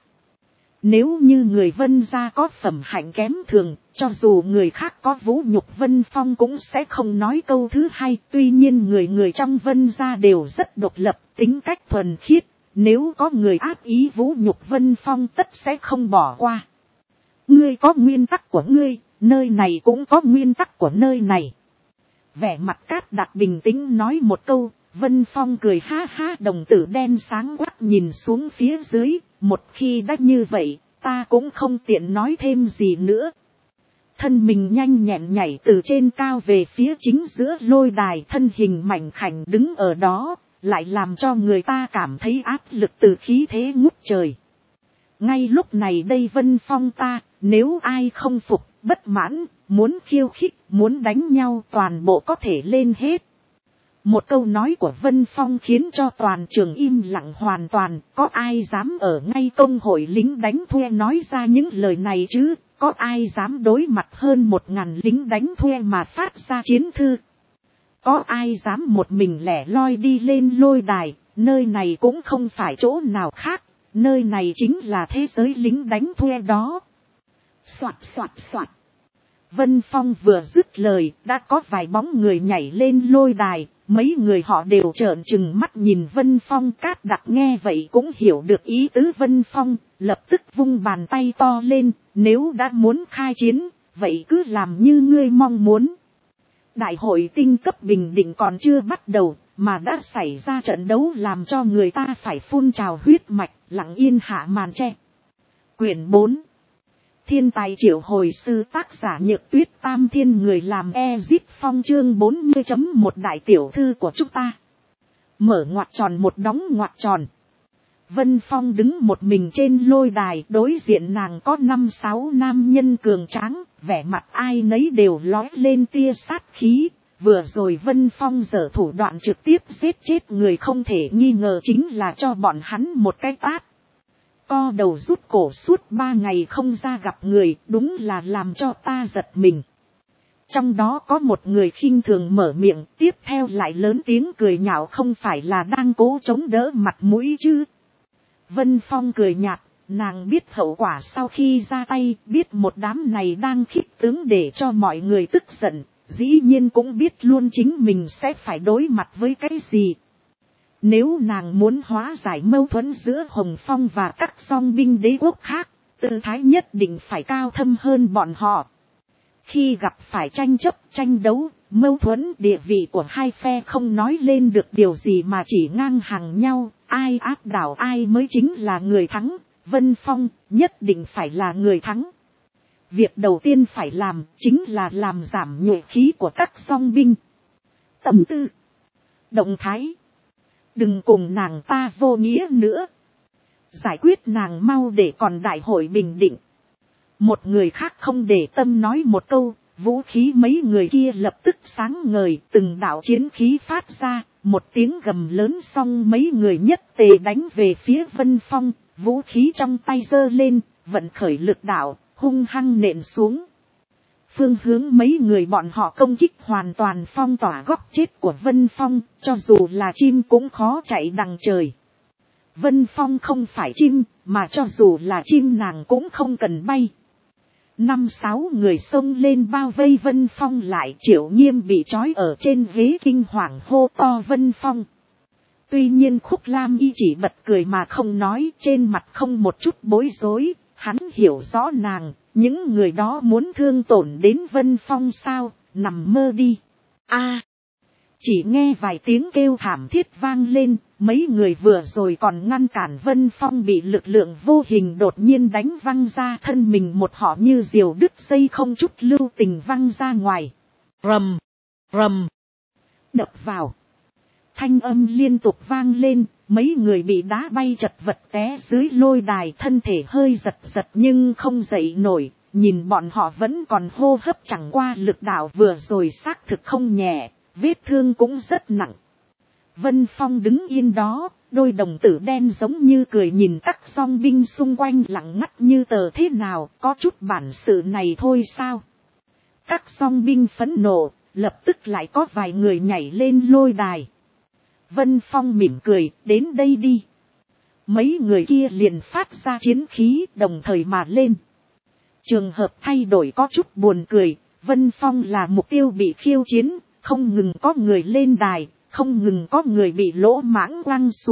Nếu như người Vân gia có phẩm hạnh kém thường, cho dù người khác có vũ nhục Vân Phong cũng sẽ không nói câu thứ hai. Tuy nhiên người trong Vân gia đều rất độc lập, tính cách thuần khiết, nếu có người ác ý vũ nhục Vân Phong tất sẽ không bỏ qua. Ngươi có nguyên tắc của ngươi, nơi này cũng có nguyên tắc của nơi này. Vẻ mặt Cát Đạt bình tĩnh nói một câu, Vân Phong cười ha ha, đồng tử đen sáng quắc nhìn xuống phía dưới, một khi đã như vậy, ta cũng không tiện nói thêm gì nữa. Thân mình nhanh nhẹn nhảy từ trên cao về phía chính giữa lôi đài, thân hình mảnh khảnh đứng ở đó, lại làm cho người ta cảm thấy áp lực từ khí thế ngút trời. Ngay lúc này đây Vân Phong ta, nếu ai không phục, bất mãn, muốn khiêu khích, muốn đánh nhau toàn bộ có thể lên hết. Một câu nói của Vân Phong khiến cho toàn trường im lặng hoàn toàn, có ai dám ở ngay công hội lính đánh thuê nói ra những lời này chứ, có ai dám đối mặt hơn 1000 lính đánh thuê mà phát ra chiến thư. Có ai dám một mình lẻ loi đi lên lôi đài, nơi này cũng không phải chỗ nào khác, nơi này chính là thế giới lính đánh thuê đó. Soạt soạt soạt. Vân Phong vừa dứt lời, đã có vài bóng người nhảy lên lôi đài, mấy người họ đều trợn trừng mắt nhìn Vân Phong. Cát Đạt nghe vậy cũng hiểu được ý tứ Vân Phong, lập tức vung bàn tay to lên, nếu đã muốn khai chiến, vậy cứ làm như ngươi mong muốn. Đại hội tinh cấp bình định còn chưa bắt đầu, mà đã xảy ra trận đấu làm cho người ta phải phun trào huyết mạch, lặng yên hạ màn che. Quyển 4. Thiên tài triệu hồi sư, tác giả Nhược Tuyết, Tam Thiên người làm Ezip Phong, chương 40.1 đại tiểu thư của chúng ta. Mở ngoặc tròn một đóng ngoặc tròn. Vân Phong đứng một mình trên lôi đài, đối diện nàng có 5-6 nam nhân cường tráng, vẻ mặt ai nấy đều lói lên tia sát khí. Vừa rồi Vân Phong giở thủ đoạn trực tiếp giết chết người, không thể nghi ngờ chính là cho bọn hắn một cái tát. Co đầu rút cổ suốt 3 ngày không ra gặp người, đúng là làm cho ta giật mình. Trong đó có một người khinh thường mở miệng, tiếp theo lại lớn tiếng cười nhạo, không phải là đang cố chống đỡ mặt mũi chứ. Vân Phong cười nhạt, nàng biết hậu quả sau khi ra tay, biết một đám này đang khích tướng để cho mọi người tức giận, dĩ nhiên cũng biết luôn chính mình sẽ phải đối mặt với cái gì. Nếu nàng muốn hóa giải mâu thuẫn giữa Hồng Phong và các song binh đế quốc khác, tư thái nhất định phải cao thâm hơn bọn họ. Khi gặp phải tranh chấp, tranh đấu, mâu thuẫn, địa vị của hai phe không nói lên được điều gì mà chỉ ngang hàng nhau, ai áp đảo ai mới chính là người thắng. Vân Phong nhất định phải là người thắng. Việc đầu tiên phải làm chính là làm giảm nhuệ khí của các song binh. Tâm tư, động thái, đừng cùng nàng ta vô nghĩa nữa. Giải quyết nàng mau để còn đại hội bình định. Một người khác không để tâm nói một câu, vũ khí mấy người kia lập tức sáng ngời, từng đạo chiến khí phát ra, một tiếng gầm lớn xong mấy người nhất tề đánh về phía Vân Phong, vũ khí trong tay giơ lên, vận khởi lực đạo, hung hăng nện xuống. Phương hướng mấy người bọn họ công kích hoàn toàn phong tỏa góc chết của Vân Phong, cho dù là chim cũng khó chạy đằng trời. Vân Phong không phải chim, mà cho dù là chim nàng cũng không cần bay. 5-6 người xông lên bao vây Vân Phong lại, Triệu Nghiêm bị trói ở trên ghế kinh hoàng hô to Vân Phong. Tuy nhiên Khúc Lam Y chỉ bật cười mà không nói, trên mặt không một chút bối rối, hắn hiểu rõ nàng, những người đó muốn thương tổn đến Vân Phong sao, nằm mơ đi. Chỉ nghe vài tiếng kêu thảm thiết vang lên, mấy người vừa rồi còn ngăn cản Vân Phong bị lực lượng vô hình đột nhiên đánh văng ra, thân mình một họ như diều đứt dây không chút lưu tình văng ra ngoài. Rầm, rầm, đập vào. Thanh âm liên tục vang lên, mấy người bị đá bay chật vật té dưới lôi đài, thân thể hơi giật giật nhưng không dậy nổi, nhìn bọn họ vẫn còn hô hấp, chẳng qua lực đạo vừa rồi xác thực không nhẹ. Vết thương cũng rất nặng. Vân Phong đứng yên đó, đôi đồng tử đen giống như cười nhìn các song binh xung quanh lặng ngắt như tờ, thế nào, có chút bản sự này thôi sao. Các song binh phẫn nộ, lập tức lại có vài người nhảy lên lôi đài. Vân Phong mỉm cười, đến đây đi. Mấy người kia liền phát ra chiến khí, đồng thời mà lên. Trường hợp thay đổi có chút buồn cười, Vân Phong là mục tiêu bị khiêu chiến. Không ngừng có người lên đài, không ngừng có người bị lỗ mãng quăng xuống,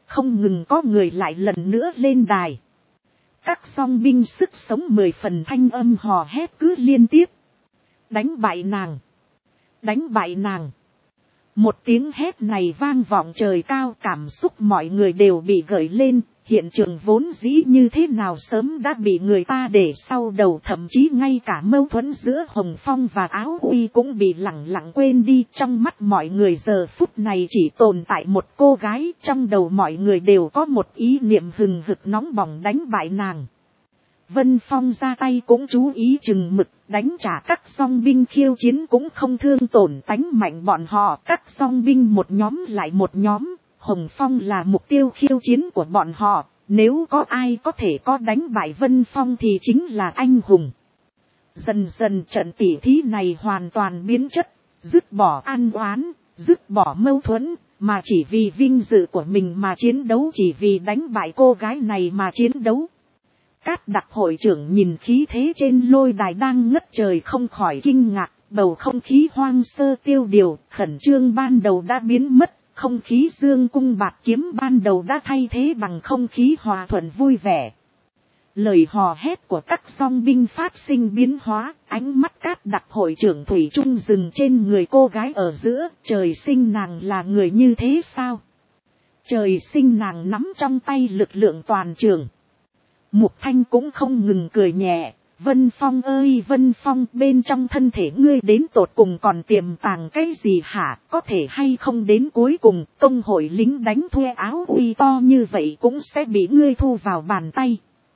không ngừng có người lại lần nữa lên đài. Các song binh sức sống 10 phần thanh âm hò hét cứ liên tiếp. Đánh bại nàng! Đánh bại nàng! Một tiếng hét này vang vọng trời cao, cảm xúc mọi người đều bị gợi lên. Hiện trường vốn dĩ như thế nào sớm đã bị người ta để sau đầu, thậm chí ngay cả mâu thuẫn giữa Hồng Phong và Áo Uy cũng bị lẳng lặng quên đi. Trong mắt mọi người giờ phút này chỉ tồn tại một cô gái, trong đầu mọi người đều có một ý niệm hừng hực nóng bỏng đánh bại nàng. Vân Phong ra tay cũng chú ý chừng mực, đánh trả các song binh khiêu chiến cũng không thương tổn tánh mạnh bọn họ. Các song binh một nhóm lại một nhóm, Hồng Phong là mục tiêu khiêu chiến của bọn họ. Nếu có ai có thể có đánh bại Vân Phong thì chính là anh hùng. Dần dần trận tỉ thí này hoàn toàn biến chất, dứt bỏ ăn oán, dứt bỏ mâu thuẫn, mà chỉ vì vinh dự của mình mà chiến đấu, chỉ vì đánh bại cô gái này mà chiến đấu. Cát Đặc hội trưởng nhìn khí thế trên lôi đài đang ngất trời không khỏi kinh ngạc, bầu không khí hoang sơ tiêu điều, khẩn trương ban đầu đã biến mất, không khí dương cung bạt kiếm ban đầu đã thay thế bằng không khí hòa thuận vui vẻ. Lời hò hét của các song binh phát sinh biến hóa, ánh mắt Cát Đặc hội trưởng thủy chung dừng trên người cô gái ở giữa. Trời sinh nàng là người như thế sao? Trời sinh nàng nắm trong tay lực lượng toàn trường. Mục Thanh cũng không ngừng cười nhẹ. Vân Phong ơi Vân Phong, bên trong thân thể ngươi đến tột cùng còn tiềm tàng cái gì hả? Có thể hay không đến cuối cùng công hội lính đánh thuê Áo Uy to như vậy cũng sẽ bị ngươi thu vào bàn tay.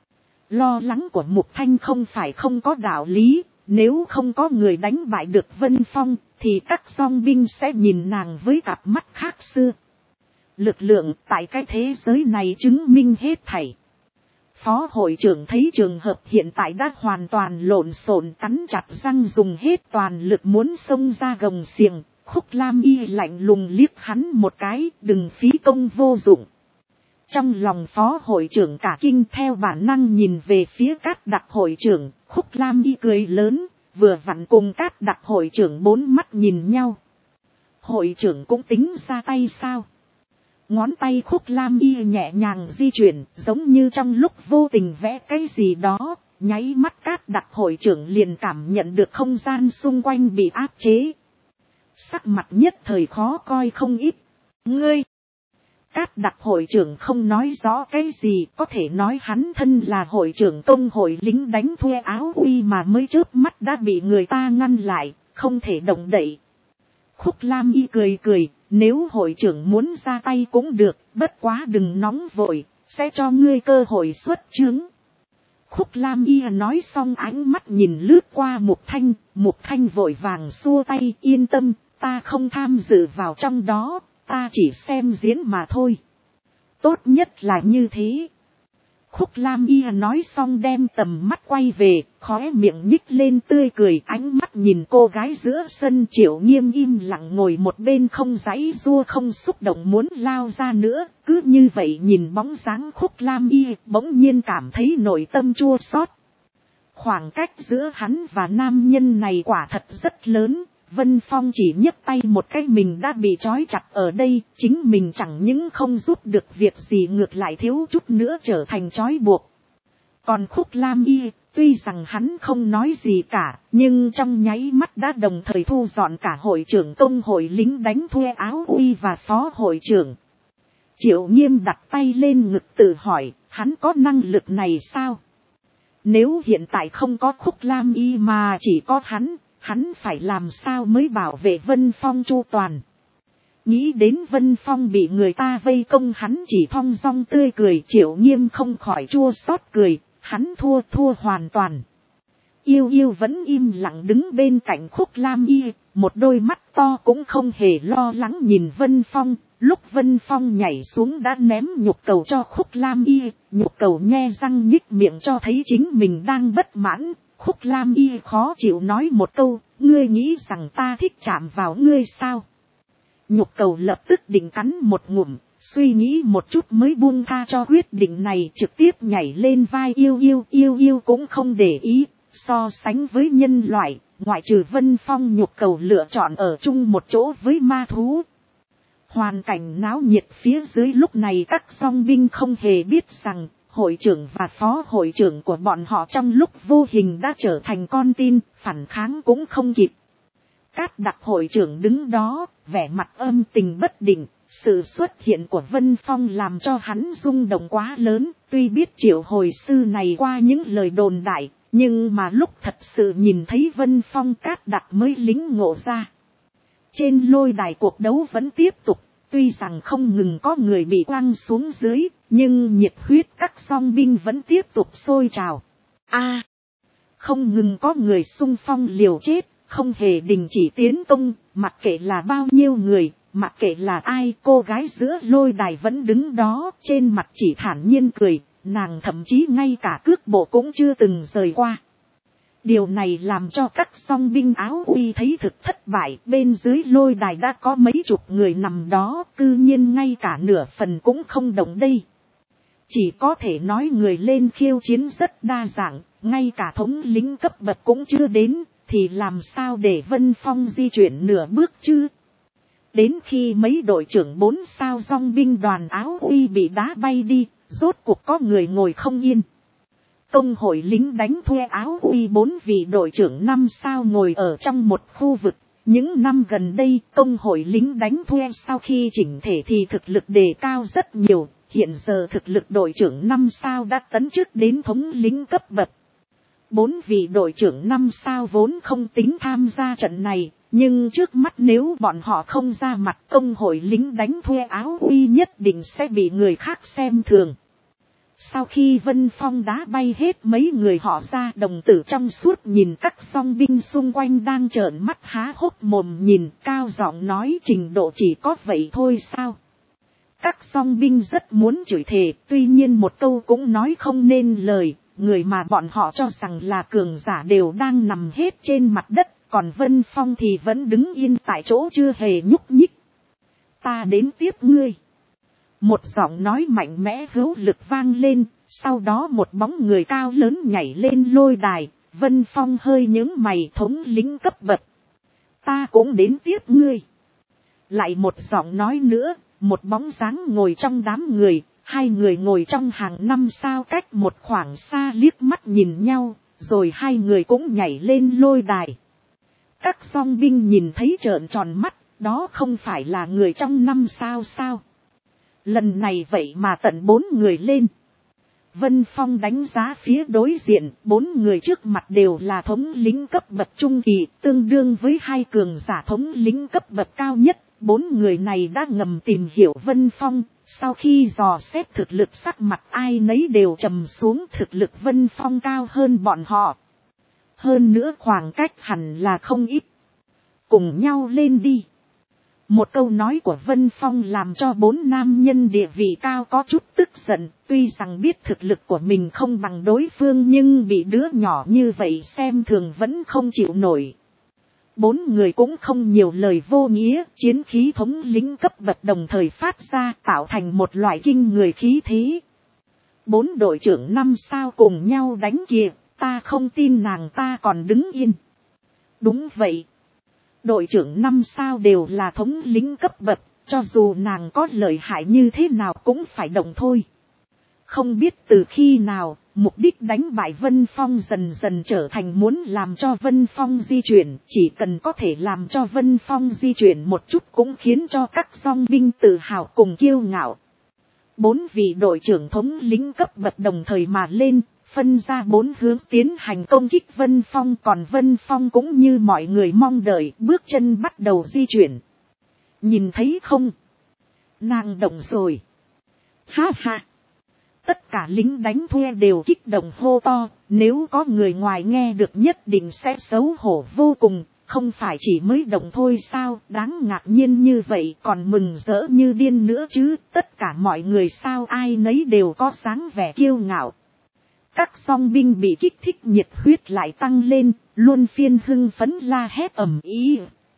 Lo lắng của Mục Thanh không phải không có đạo lý. Nếu không có người đánh bại được Vân Phong thì các song binh sẽ nhìn nàng với cặp mắt khác xưa. Lực lượng tại cái thế giới này chứng minh hết thảy. Phó hội trưởng thấy trường hợp hiện tại đã hoàn toàn lộn xộn, cắn chặt răng dùng hết toàn lực muốn xông ra gồng xiềng. Khúc Lam Y lạnh lùng liếc hắn một cái, đừng phí công vô dụng. Trong lòng phó hội trưởng cả kinh, theo bản năng nhìn về phía Cát Đặc hội trưởng. Khúc Lam Y cười lớn, vừa vặn cùng Cát Đặc hội trưởng bốn mắt nhìn nhau. Hội trưởng cũng tính ra tay sao? Ngón tay Khúc Lam Y nhẹ nhàng di chuyển, giống như trong lúc vô tình vẽ cái gì đó, nháy mắt Cát Đặc hội trưởng liền cảm nhận được không gian xung quanh bị áp chế. Sắc mặt nhất thời khó coi không ít. Ngươi! Cát Đặc hội trưởng không nói rõ cái gì, có thể nói hắn thân là hội trưởng công hội lính đánh thuê Áo Uy mà mới chớp mắt đã bị người ta ngăn lại, không thể động đậy. Khúc Lam Y cười cười, nếu hội trưởng muốn ra tay cũng được, bất quá đừng nóng vội, sẽ cho ngươi cơ hội xuất chứng. Khúc Lam Y nói xong ánh mắt nhìn lướt qua Mục Thanh vội vàng xua tay, yên tâm, ta không tham dự vào trong đó, ta chỉ xem diễn mà thôi. Tốt nhất là như thế. Khúc Lam Y nói xong đem tầm mắt quay về, khóe miệng nhích lên tươi cười, ánh mắt nhìn cô gái giữa sân. Triệu Nghiêm im lặng ngồi một bên không giãy giụa không xúc động muốn lao ra nữa, cứ như vậy nhìn bóng dáng Khúc Lam Y, bỗng nhiên cảm thấy nội tâm chua xót. Khoảng cách giữa hắn và nam nhân này quả thật rất lớn. Vân Phong chỉ nhấc tay một cái mình đã bị trói chặt ở đây, chính mình chẳng những không giúp được việc gì ngược lại thiếu chút nữa trở thành trói buộc. Còn Khúc Lam Y, tuy rằng hắn không nói gì cả, nhưng trong nháy mắt đã đồng thời thu dọn cả hội trưởng công hội lính đánh thuê Áo Uy và phó hội trưởng. Triệu Nghiêm đặt tay lên ngực tự hỏi, hắn có năng lực này sao? Nếu hiện tại không có Khúc Lam Y mà chỉ có hắn phải làm sao mới bảo vệ Vân Phong chu toàn. Nghĩ đến Vân Phong bị người ta vây công, hắn chỉ thong dong tươi cười. Triệu Nghiêm không khỏi chua xót cười, hắn thua hoàn toàn. Yêu Yêu vẫn im lặng đứng bên cạnh Khúc Lam Y, một đôi mắt to cũng không hề lo lắng nhìn Vân Phong. Lúc Vân Phong nhảy xuống đã ném nhục cầu cho Khúc Lam Y, nhục cầu nhe răng nhích miệng cho thấy chính mình đang bất mãn. Khúc Lam Y khó chịu nói một câu, ngươi nghĩ rằng ta thích chạm vào ngươi sao? Nhục cầu lập tức định cắn một ngụm, suy nghĩ một chút mới buông tha cho quyết định này, trực tiếp nhảy lên vai Yêu Yêu. Yêu Yêu cũng không để ý, so sánh với nhân loại, ngoại trừ Vân Phong nhục cầu lựa chọn ở chung một chỗ với ma thú. Hoàn cảnh náo nhiệt phía dưới lúc này các song binh không hề biết rằng, hội trưởng và phó hội trưởng của bọn họ trong lúc vô hình đã trở thành con tin, phản kháng cũng không kịp. Cát Đặc hội trưởng đứng đó, vẻ mặt âm tình bất định, sự xuất hiện của Vân Phong làm cho hắn rung động quá lớn, tuy biết triệu hồi sư này qua những lời đồn đại, nhưng mà lúc thật sự nhìn thấy Vân Phong Cát Đặc mới lính ngộ ra. Trên lôi đài cuộc đấu vẫn tiếp tục, tuy rằng không ngừng có người bị quăng xuống dưới, nhưng nhiệt huyết các song binh vẫn tiếp tục sôi trào. Không ngừng có người xung phong liều chết, không hề đình chỉ tiến công, mặc kệ là bao nhiêu người, mặc kệ là ai, cô gái giữa lôi đài vẫn đứng đó, trên mặt chỉ thản nhiên cười, nàng thậm chí ngay cả cước bộ cũng chưa từng rời qua. Điều này làm cho các song binh Áo Uy thấy thực thất bại, bên dưới lôi đài đã có mấy chục người nằm đó, cư nhiên ngay cả nửa phần cũng không động đây. Chỉ có thể nói người lên khiêu chiến rất đa dạng, ngay cả thống lĩnh cấp bậc cũng chưa đến, thì làm sao để Vân Phong di chuyển nửa bước chứ? Đến khi mấy đội trưởng 4 sao dong binh đoàn Áo Uy bị đá bay đi, rốt cuộc có người ngồi không yên. Công hội lính đánh thuê Áo Uy 4 vị đội trưởng 5 sao ngồi ở trong một khu vực. Những năm gần đây, công hội lính đánh thuê sau khi chỉnh thể thì thực lực đề cao rất nhiều. Hiện giờ thực lực đội trưởng 5 sao đã tấn chức đến thống lĩnh cấp bậc. 4 vị đội trưởng 5 sao vốn không tính tham gia trận này, nhưng trước mắt nếu bọn họ không ra mặt, công hội lính đánh thuê Áo Uy nhất định sẽ bị người khác xem thường. Sau khi Vân Phong đá bay hết mấy người họ ra, đồng tử trong suốt nhìn các song binh xung quanh đang trợn mắt há hốc mồm nhìn, cao giọng nói trình độ chỉ có vậy thôi sao? Các song binh rất muốn chửi thề, tuy nhiên một câu cũng nói không nên lời, người mà bọn họ cho rằng là cường giả đều đang nằm hết trên mặt đất, còn Vân Phong thì vẫn đứng yên tại chỗ chưa hề nhúc nhích. Ta đến tiếp ngươi. Một giọng nói mạnh mẽ hữu lực vang lên, sau đó một bóng người cao lớn nhảy lên lôi đài, Vân Phong hơi nhướng mày, thống lĩnh cấp bậc. Ta cũng đến tiếp ngươi. Lại một giọng nói nữa, một bóng dáng ngồi trong đám người, hai người ngồi trong hàng 5 sao cách một khoảng xa liếc mắt nhìn nhau, rồi hai người cũng nhảy lên lôi đài. Các song binh nhìn thấy trợn tròn mắt, đó không phải là người trong 5 sao sao? Lần này vậy mà tận 4 người lên. Vân Phong đánh giá phía đối diện, 4 người trước mặt đều là thống lĩnh cấp bậc trung kỳ, tương đương với hai cường giả thống lĩnh cấp bậc cao nhất. 4 người này đã ngầm tìm hiểu Vân Phong, sau khi dò xét thực lực sắc mặt ai nấy đều trầm xuống, thực lực Vân Phong cao hơn bọn họ. Hơn nữa khoảng cách hẳn là không ít. Cùng nhau lên đi. Một câu nói của Vân Phong làm cho 4 nam nhân địa vị cao có chút tức giận, tuy rằng biết thực lực của mình không bằng đối phương nhưng bị đứa nhỏ như vậy xem thường vẫn không chịu nổi. 4 người cũng không nhiều lời vô nghĩa, chiến khí thống lĩnh cấp bậc đồng thời phát ra tạo thành một loại kinh người khí thế. 4 đội trưởng 5 sao cùng nhau đánh kìa, ta không tin nàng ta còn đứng yên. Đúng vậy. Đội trưởng 5 sao đều là thống lĩnh cấp bậc, cho dù nàng có lợi hại như thế nào cũng phải động thôi. Không biết từ khi nào, mục đích đánh bại Vân Phong dần dần trở thành muốn làm cho Vân Phong di chuyển, chỉ cần có thể làm cho Vân Phong di chuyển một chút cũng khiến cho các song binh tự hào cùng kiêu ngạo. 4 vị đội trưởng thống lĩnh cấp bậc đồng thời mà lên, phân ra 4 hướng tiến hành công kích Vân Phong, còn Vân Phong cũng như mọi người mong đợi, bước chân bắt đầu di chuyển. Nhìn thấy không? Nàng động rồi. Ha ha! Tất cả lính đánh thuê đều kích động hô to, nếu có người ngoài nghe được nhất định sẽ xấu hổ vô cùng, không phải chỉ mới động thôi sao, đáng ngạc nhiên như vậy còn mừng rỡ như điên nữa chứ, tất cả mọi người sao ai nấy đều có dáng vẻ kiêu ngạo. Các song binh bị kích thích nhiệt huyết lại tăng lên, luôn phiên hưng phấn la hét ầm ĩ.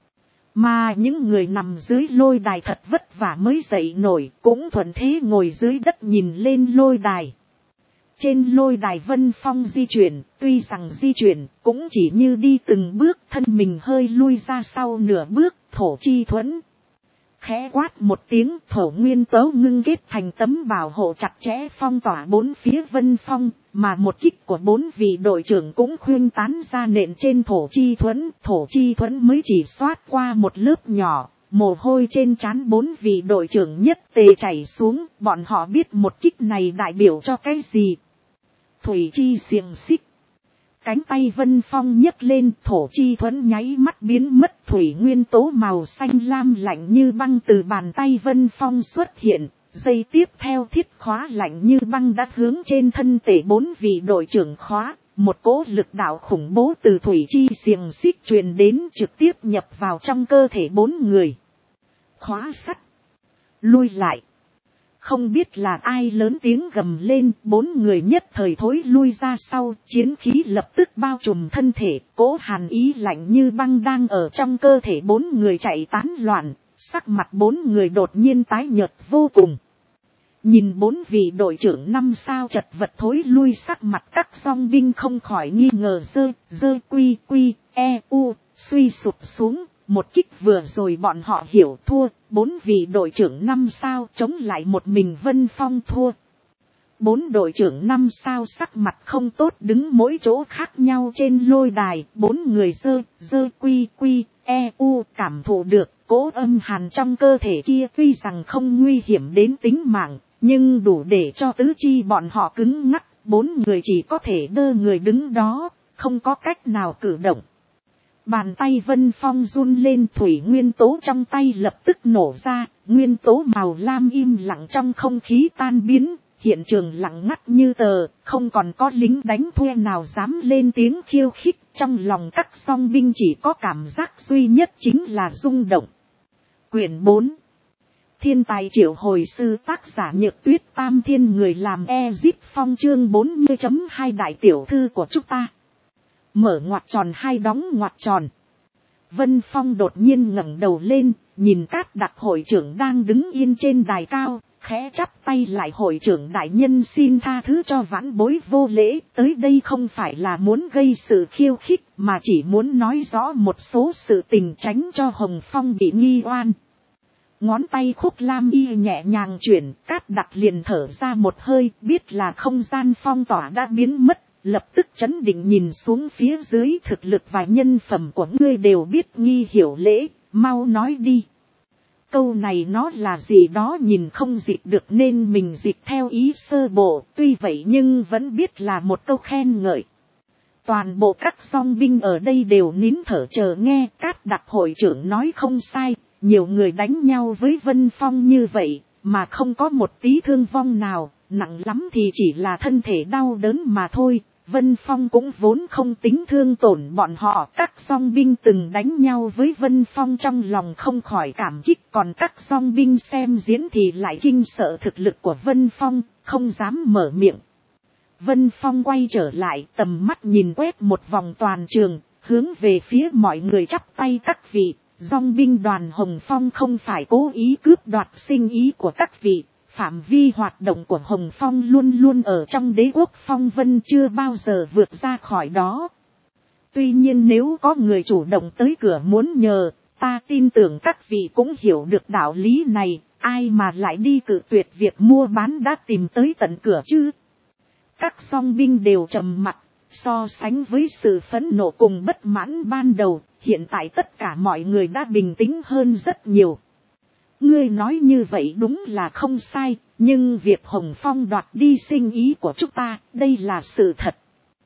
Mà những người nằm dưới lôi đài thật vất vả mới dậy nổi, cũng thuận thế ngồi dưới đất nhìn lên lôi đài. Trên lôi đài Vân Phong di chuyển, tuy rằng di chuyển, cũng chỉ như đi từng bước, thân mình hơi lui ra sau nửa bước, thổ chi thuẫn. khẽ quát một tiếng, thổ nguyên tố ngưng kết thành tấm bảo hộ chặt chẽ phong tỏa bốn phía Vân Phong, mà một kích của 4 vị đội trưởng cũng khuyên tán ra nện trên thổ chi thuẫn mới chỉ xoát qua một lớp nhỏ, mồ hôi trên trán 4 vị đội trưởng nhất tề chảy xuống, bọn họ biết một kích này đại biểu cho cái gì. Thủy chi xiềng xích. Cánh tay Vân Phong nhấc lên, thổ chi thuẫn nháy mắt biến mất, thủy nguyên tố màu xanh lam lạnh như băng từ bàn tay Vân Phong xuất hiện, giây tiếp theo thiết khóa lạnh như băng đã hướng trên thân thể 4 vị đội trưởng khóa, một cỗ lực đạo khủng bố từ thủy chi xiềng xích truyền đến trực tiếp nhập vào trong cơ thể 4 người. Khóa sắt. Lui lại. Không biết là ai lớn tiếng gầm lên, 4 người nhất thời thối lui ra sau, chiến khí lập tức bao trùm thân thể, cỗ hàn ý lạnh như băng đang ở trong cơ thể 4 người chạy tán loạn, sắc mặt 4 người đột nhiên tái nhợt vô cùng. Nhìn 4 vị đội trưởng 5 sao chật vật thối lui, sắc mặt các dòng binh không khỏi nghi ngờ, suy sụp xuống. Một kích vừa rồi bọn họ hiểu thua, 4 vị đội trưởng 5 sao chống lại một mình Vân Phong thua. 4 đội trưởng 5 sao sắc mặt không tốt đứng mỗi chỗ khác nhau trên lôi đài, 4 người cảm thụ được cỗ âm hàn trong cơ thể kia, tuy rằng không nguy hiểm đến tính mạng, nhưng đủ để cho tứ chi bọn họ cứng ngắc, 4 người chỉ có thể đơ người đứng đó, không có cách nào cử động. Bàn tay Vân Phong run lên, thủy nguyên tố trong tay lập tức nổ ra, nguyên tố màu lam im lặng trong không khí tan biến, hiện trường lặng ngắt như tờ, không còn có lính đánh thuê nào dám lên tiếng khiêu khích, trong lòng các song binh chỉ có cảm giác duy nhất chính là rung động. Quyển 4. Thiên tài triệu hồi sư, tác giả Nhược Tuyết, Tam Thiên người làm Ezip Phong, chương 40.2 đại tiểu thư của chúng ta. Mở ngoặc tròn hai đóng ngoặc tròn. Vân Phong đột nhiên ngẩng đầu lên, nhìn Cát Đặc hội trưởng đang đứng yên trên đài cao, khẽ chắp tay lại, hội trưởng đại nhân xin tha thứ cho vãn bối vô lễ, tới đây không phải là muốn gây sự khiêu khích, mà chỉ muốn nói rõ một số sự tình tránh cho Hồng Phong bị nghi oan. Ngón tay Khúc Lam Y nhẹ nhàng chuyển, Cát Đặc liền thở ra một hơi, biết là không gian phong tỏa đã biến mất. Lập tức chấn định nhìn xuống phía dưới, thực lực và nhân phẩm của ngươi đều biết, nghi hiểu lễ, mau nói đi. Câu này nó là gì đó nhìn không dịch được nên mình dịch theo ý sơ bộ, tuy vậy nhưng vẫn biết là một câu khen ngợi. Toàn bộ các song binh ở đây đều nín thở chờ nghe. Cát Đặc hội trưởng nói không sai, nhiều người đánh nhau với Vân Phong như vậy, mà không có một tí thương vong nào, nặng lắm thì chỉ là thân thể đau đớn mà thôi. Vân Phong cũng vốn không tính thương tổn bọn họ, các song binh từng đánh nhau với Vân Phong trong lòng không khỏi cảm kích, còn các song binh xem diễn thì lại kinh sợ thực lực của Vân Phong, không dám mở miệng. Vân Phong quay trở lại, tầm mắt nhìn quét một vòng toàn trường, hướng về phía mọi người chắp tay, các vị, dòng binh đoàn Hồng Phong không phải cố ý cướp đoạt sinh ý của các vị. Phạm vi hoạt động của Hồng Phong luôn luôn ở trong đế quốc Phong Vân, chưa bao giờ vượt ra khỏi đó. Tuy nhiên nếu có người chủ động tới cửa muốn nhờ, ta tin tưởng các vị cũng hiểu được đạo lý này, ai mà lại đi cự tuyệt việc mua bán đã tìm tới tận cửa chứ. Các song binh đều trầm mặc, so sánh với sự phẫn nộ cùng bất mãn ban đầu, hiện tại tất cả mọi người đã bình tĩnh hơn rất nhiều. Ngươi nói như vậy đúng là không sai, nhưng việc Hồng Phong đoạt đi sinh ý của chúng ta, đây là sự thật.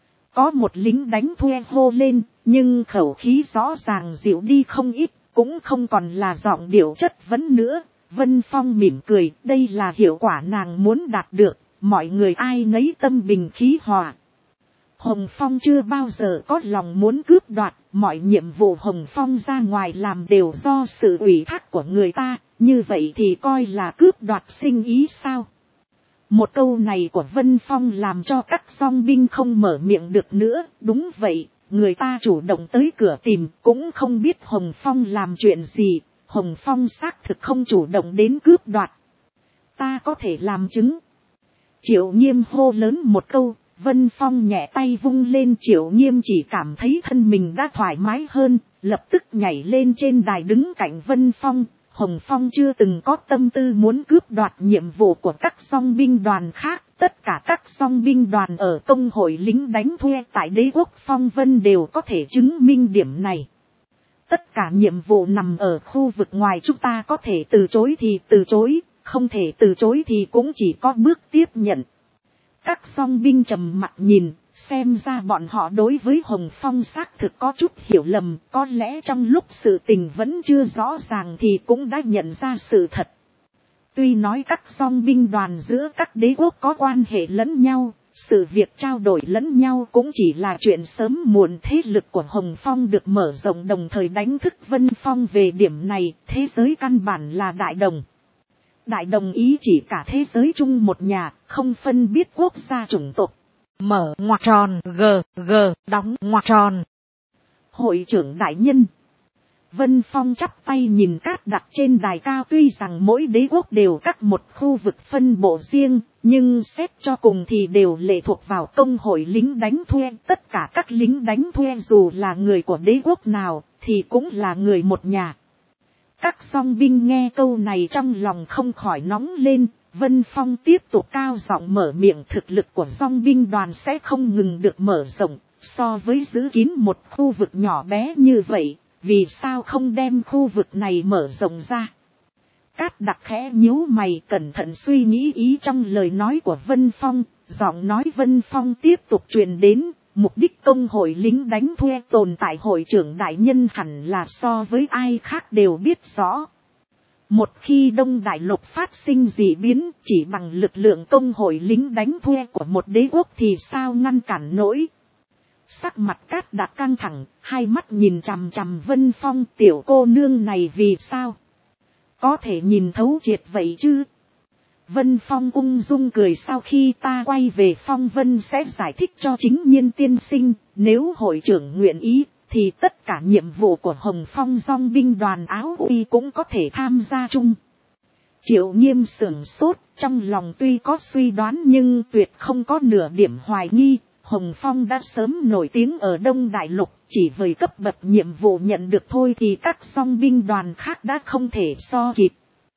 Có một lính đánh thuê hô lên, nhưng khẩu khí rõ ràng dịu đi không ít, cũng không còn là giọng điệu chất vấn nữa. Vân Phong mỉm cười, đây là hiệu quả nàng muốn đạt được, mọi người ai nấy tâm bình khí hòa. Hồng Phong chưa bao giờ có lòng muốn cướp đoạt, mọi nhiệm vụ Hồng Phong ra ngoài làm đều do sự ủy thác của người ta, như vậy thì coi là cướp đoạt sinh ý sao? Một câu này của Vân Phong làm cho các song binh không mở miệng được nữa, đúng vậy, người ta chủ động tới cửa tìm, cũng không biết Hồng Phong làm chuyện gì, Hồng Phong xác thực không chủ động đến cướp đoạt. Ta có thể làm chứng. Triệu Nghiêm hô lớn một câu. Vân Phong nhẹ tay vung lên, Triệu Nghiêm chỉ cảm thấy thân mình đã thoải mái hơn, lập tức nhảy lên trên đài đứng cạnh Vân Phong, Hồng Phong chưa từng có tâm tư muốn cướp đoạt nhiệm vụ của các song binh đoàn khác. Tất cả các song binh đoàn ở công hội lính đánh thuê tại đế quốc Phong Vân đều có thể chứng minh điểm này. Tất cả nhiệm vụ nằm ở khu vực ngoài, chúng ta có thể từ chối thì từ chối, không thể từ chối thì cũng chỉ có bước tiếp nhận. Các song binh trầm mặt nhìn, xem ra bọn họ đối với Hồng Phong xác thực có chút hiểu lầm, có lẽ trong lúc sự tình vẫn chưa rõ ràng thì cũng đã nhận ra sự thật. Tuy nói các song binh đoàn giữa các đế quốc có quan hệ lẫn nhau, sự việc trao đổi lẫn nhau cũng chỉ là chuyện sớm muộn. Thế lực của Hồng Phong được mở rộng đồng thời đánh thức Vân Phong về điểm này, thế giới căn bản là đại đồng. Đại đồng ý chỉ cả thế giới chung một nhà, không phân biết quốc gia chủng tộc. Mở ngoặc tròn, đóng ngoặc tròn. Hội trưởng đại nhân. Vân Phong chắp tay nhìn Cát Đặc trên đài cao, tuy rằng mỗi đế quốc đều cắt một khu vực phân bộ riêng, nhưng xét cho cùng thì đều lệ thuộc vào công hội lính đánh thuê. Tất cả các lính đánh thuê dù là người của đế quốc nào thì cũng là người một nhà. Các song binh nghe câu này trong lòng không khỏi nóng lên. Vân Phong tiếp tục cao giọng mở miệng, thực lực của song binh đoàn sẽ không ngừng được mở rộng. So với giữ kín một khu vực nhỏ bé như vậy, vì sao không đem khu vực này mở rộng ra? Cát Đặc khẽ nhíu mày, cẩn thận suy nghĩ ý trong lời nói của Vân Phong. Giọng nói Vân Phong tiếp tục truyền đến, mục đích công hội lính đánh thuê tồn tại hội trưởng đại nhân hẳn là so với ai khác đều biết rõ. Một khi Đông Đại Lục phát sinh dị biến, chỉ bằng lực lượng công hội lính đánh thuê của một đế quốc thì sao ngăn cản nổi? Sắc mặt Cát Đặc căng thẳng, hai mắt nhìn chằm chằm Vân Phong. Tiểu cô nương này vì sao có thể nhìn thấu triệt vậy chứ? Vân Phong ung dung cười, sau khi ta quay về Phong Vân sẽ giải thích cho Chính Nhiên tiên sinh, nếu hội trưởng nguyện ý thì tất cả nhiệm vụ của Hồng Phong dong binh đoàn áo uy cũng có thể tham gia chung. Triệu Nghiêm sửng sốt, trong lòng tuy có suy đoán nhưng tuyệt không có nửa điểm hoài nghi. Hồng Phong đã sớm nổi tiếng ở Đông Đại Lục, chỉ với cấp bậc nhiệm vụ nhận được thôi thì các song binh đoàn khác đã không thể so kịp.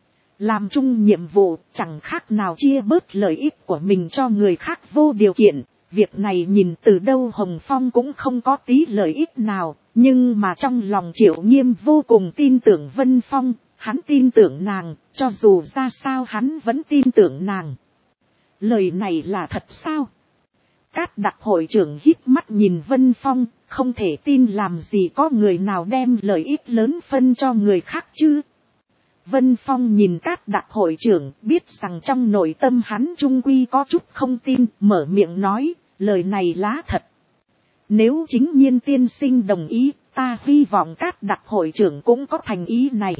Làm chung nhiệm vụ chẳng khác nào chia bớt lợi ích của mình cho người khác vô điều kiện. Việc này nhìn từ đâu Hồng Phong cũng không có tí lợi ích nào, nhưng mà trong lòng Triệu Nghiêm vô cùng tin tưởng Vân Phong, hắn tin tưởng nàng, cho dù ra sao hắn vẫn tin tưởng nàng. Lời này là thật sao? Cát Đặc hội trưởng híp mắt nhìn Vân Phong, không thể tin làm gì có người nào đem lợi ích lớn phân cho người khác chứ. Vân Phong nhìn Cát Đặc hội trưởng, biết rằng trong nội tâm hắn trung quy có chút không tin, mở miệng nói, lời này lá thật. Nếu Chính Nhiên tiên sinh đồng ý, ta hy vọng Cát Đặc hội trưởng cũng có thành ý này.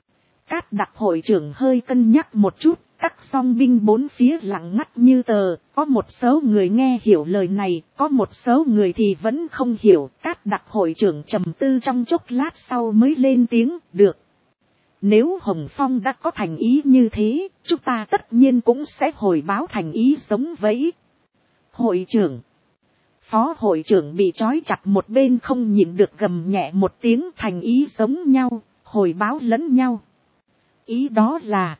Cát Đặc hội trưởng hơi cân nhắc một chút, các song binh bốn phía lặng ngắt như tờ, có một số người nghe hiểu lời này, có một số người thì vẫn không hiểu. Cát Đặc hội trưởng trầm tư trong chốc lát sau mới lên tiếng, được. Nếu Hồng Phong đã có thành ý như thế, chúng ta tất nhiên cũng sẽ hồi báo thành ý giống vậy. Hội trưởng. Phó hội trưởng bị trói chặt một bên không nhịn được gầm nhẹ một tiếng, thành ý giống nhau, hồi báo lẫn nhau. Ý đó là,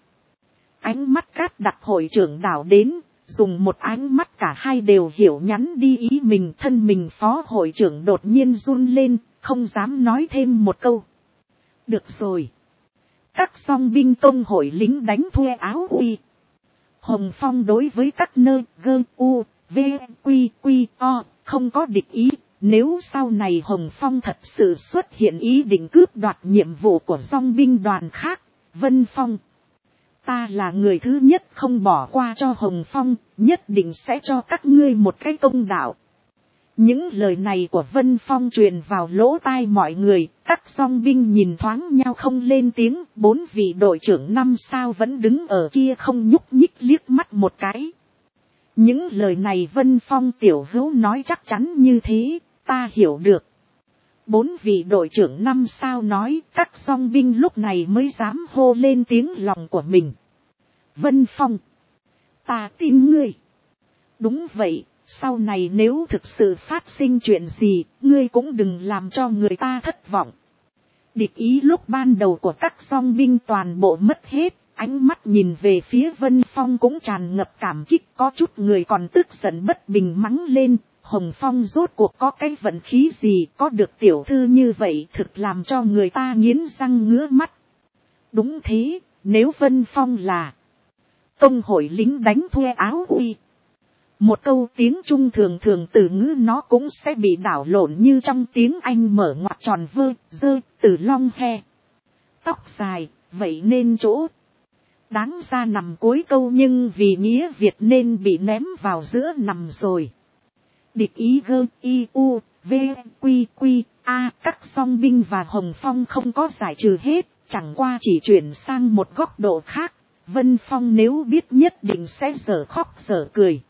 ánh mắt Cát Đặc hội trưởng đảo đến, dùng một ánh mắt cả hai đều hiểu nhắn đi ý mình. Thân mình phó hội trưởng đột nhiên run lên, không dám nói thêm một câu. Được rồi. Các song binh công hội lính đánh thuê áo uy. Hồng Phong đối với các nơi gơ u, v, quy, quy, o, không có địch ý. Nếu sau này Hồng Phong thật sự xuất hiện ý định cướp đoạt nhiệm vụ của song binh đoàn khác, Vân Phong, ta là người thứ nhất không bỏ qua cho Hồng Phong, nhất định sẽ cho các ngươi một cái công đạo. Những lời này của Vân Phong truyền vào lỗ tai mọi người, các song binh nhìn thoáng nhau không lên tiếng, bốn vị đội trưởng 5 sao vẫn đứng ở kia không nhúc nhích liếc mắt một cái. Những lời này Vân Phong tiểu hữu nói chắc chắn như thế, ta hiểu được. Bốn vị đội trưởng 5 sao nói, các song binh lúc này mới dám hô lên tiếng lòng của mình. Vân Phong, ta tin ngươi. Đúng vậy. Sau này nếu thực sự phát sinh chuyện gì, ngươi cũng đừng làm cho người ta thất vọng. Địch ý lúc ban đầu của các song binh toàn bộ mất hết, ánh mắt nhìn về phía Vân Phong cũng tràn ngập cảm kích, có chút người còn tức giận bất bình mắng lên, Hồng Phong rốt cuộc có cái vận khí gì, có được tiểu thư như vậy thực làm cho người ta nghiến răng ngứa mắt. Đúng thế, nếu Vân Phong là công hội lính đánh thuê áo uy, một câu tiếng Trung thường thường từ ngữ nó cũng sẽ bị đảo lộn như trong tiếng Anh mở ngoặc tròn vơ, dơ, từ long he. Tóc dài, vậy nên chỗ đáng ra nằm cuối câu nhưng vì nghĩa Việt nên bị ném vào giữa nằm rồi. Địch ý gơ, i, u, v, quy, quy, a, các song binh và Hồng Phong không có giải trừ hết, chẳng qua chỉ chuyển sang một góc độ khác. Vân Phong nếu biết nhất định sẽ dở khóc dở cười.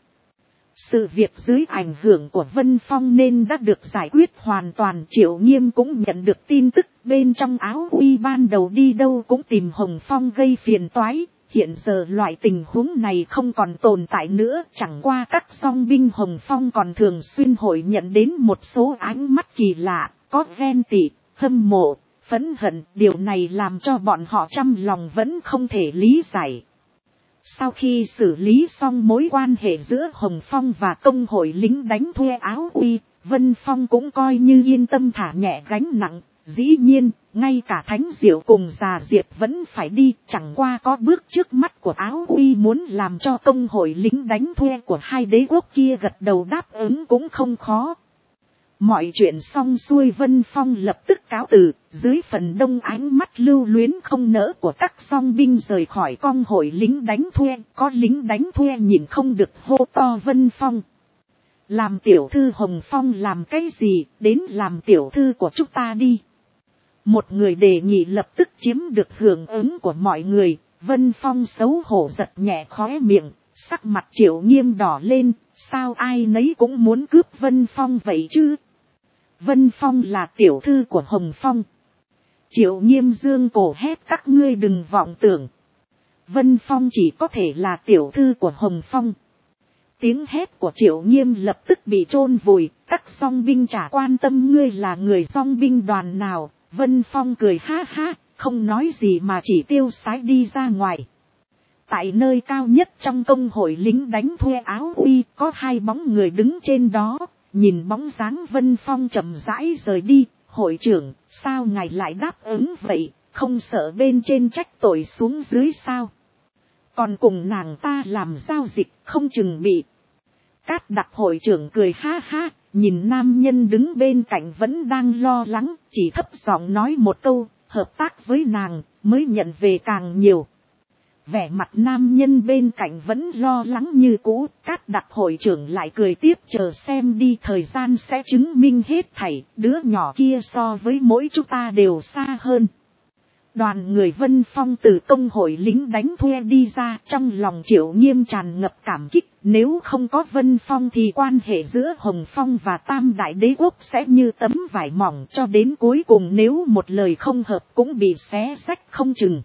Sự việc dưới ảnh hưởng của Vân Phong nên đã được giải quyết hoàn toàn. Triệu Nghiêm cũng nhận được tin tức bên trong áo uy ban đầu đi đâu cũng tìm Hồng Phong gây phiền toái. Hiện giờ loại tình huống này không còn tồn tại nữa. Chẳng qua các song binh Hồng Phong còn thường xuyên hội nhận đến một số ánh mắt kỳ lạ, có ghen tị, hâm mộ, phẫn hận. Điều này làm cho bọn họ trăm lòng vẫn không thể lý giải. Sau khi xử lý xong mối quan hệ giữa Hồng Phong và công hội lính đánh thuê áo uy, Vân Phong cũng coi như yên tâm thả nhẹ gánh nặng. Dĩ nhiên, ngay cả Thánh Diệu cùng Già Diệp vẫn phải đi, chẳng qua có bước trước mắt của áo uy muốn làm cho công hội lính đánh thuê của hai đế quốc kia gật đầu đáp ứng cũng không khó. Mọi chuyện xong xuôi Vân Phong lập tức cáo từ, dưới phần đông ánh mắt lưu luyến không nỡ của các song binh rời khỏi công hội lính đánh thuê, có lính đánh thuê nhìn không được hô to Vân Phong. Làm tiểu thư Hồng Phong làm cái gì, đến làm tiểu thư của chúng ta đi. Một người đề nghị lập tức chiếm được hưởng ứng của mọi người, Vân Phong xấu hổ giật nhẹ khóe miệng, sắc mặt Triệu Nghiêm đỏ lên, sao ai nấy cũng muốn cướp Vân Phong vậy chứ? Vân Phong là tiểu thư của Hồng Phong. Triệu Nghiêm dương cổ hét các ngươi đừng vọng tưởng. Vân Phong chỉ có thể là tiểu thư của Hồng Phong. Tiếng hét của Triệu Nghiêm lập tức bị chôn vùi, các song binh chả quan tâm ngươi là người song binh đoàn nào. Vân Phong cười ha ha, không nói gì mà chỉ tiêu sái đi ra ngoài. Tại nơi cao nhất trong công hội lính đánh thuê áo uy có hai bóng người đứng trên đó, nhìn bóng dáng Vân Phong chậm rãi rời đi. Hội trưởng, sao ngài lại đáp ứng vậy, không sợ bên trên trách tội xuống dưới sao? Còn cùng nàng ta làm giao dịch không chừng bị. Cát Đặc hội trưởng cười ha ha, nhìn nam nhân đứng bên cạnh vẫn đang lo lắng, chỉ thấp giọng nói một câu, hợp tác với nàng, mới nhận về càng nhiều. Vẻ mặt nam nhân bên cạnh vẫn lo lắng như cũ, Cát Đặc hội trưởng lại cười tiếp chờ xem đi, thời gian sẽ chứng minh hết thảy, đứa nhỏ kia so với mỗi chúng ta đều xa hơn. Đoàn người Vân Phong từ công hội lính đánh thuê đi ra, trong lòng Triệu Nghiêm tràn ngập cảm kích, nếu không có Vân Phong thì quan hệ giữa Hồng Phong và Tam Đại Đế Quốc sẽ như tấm vải mỏng, cho đến cuối cùng nếu một lời không hợp cũng bị xé rách không chừng.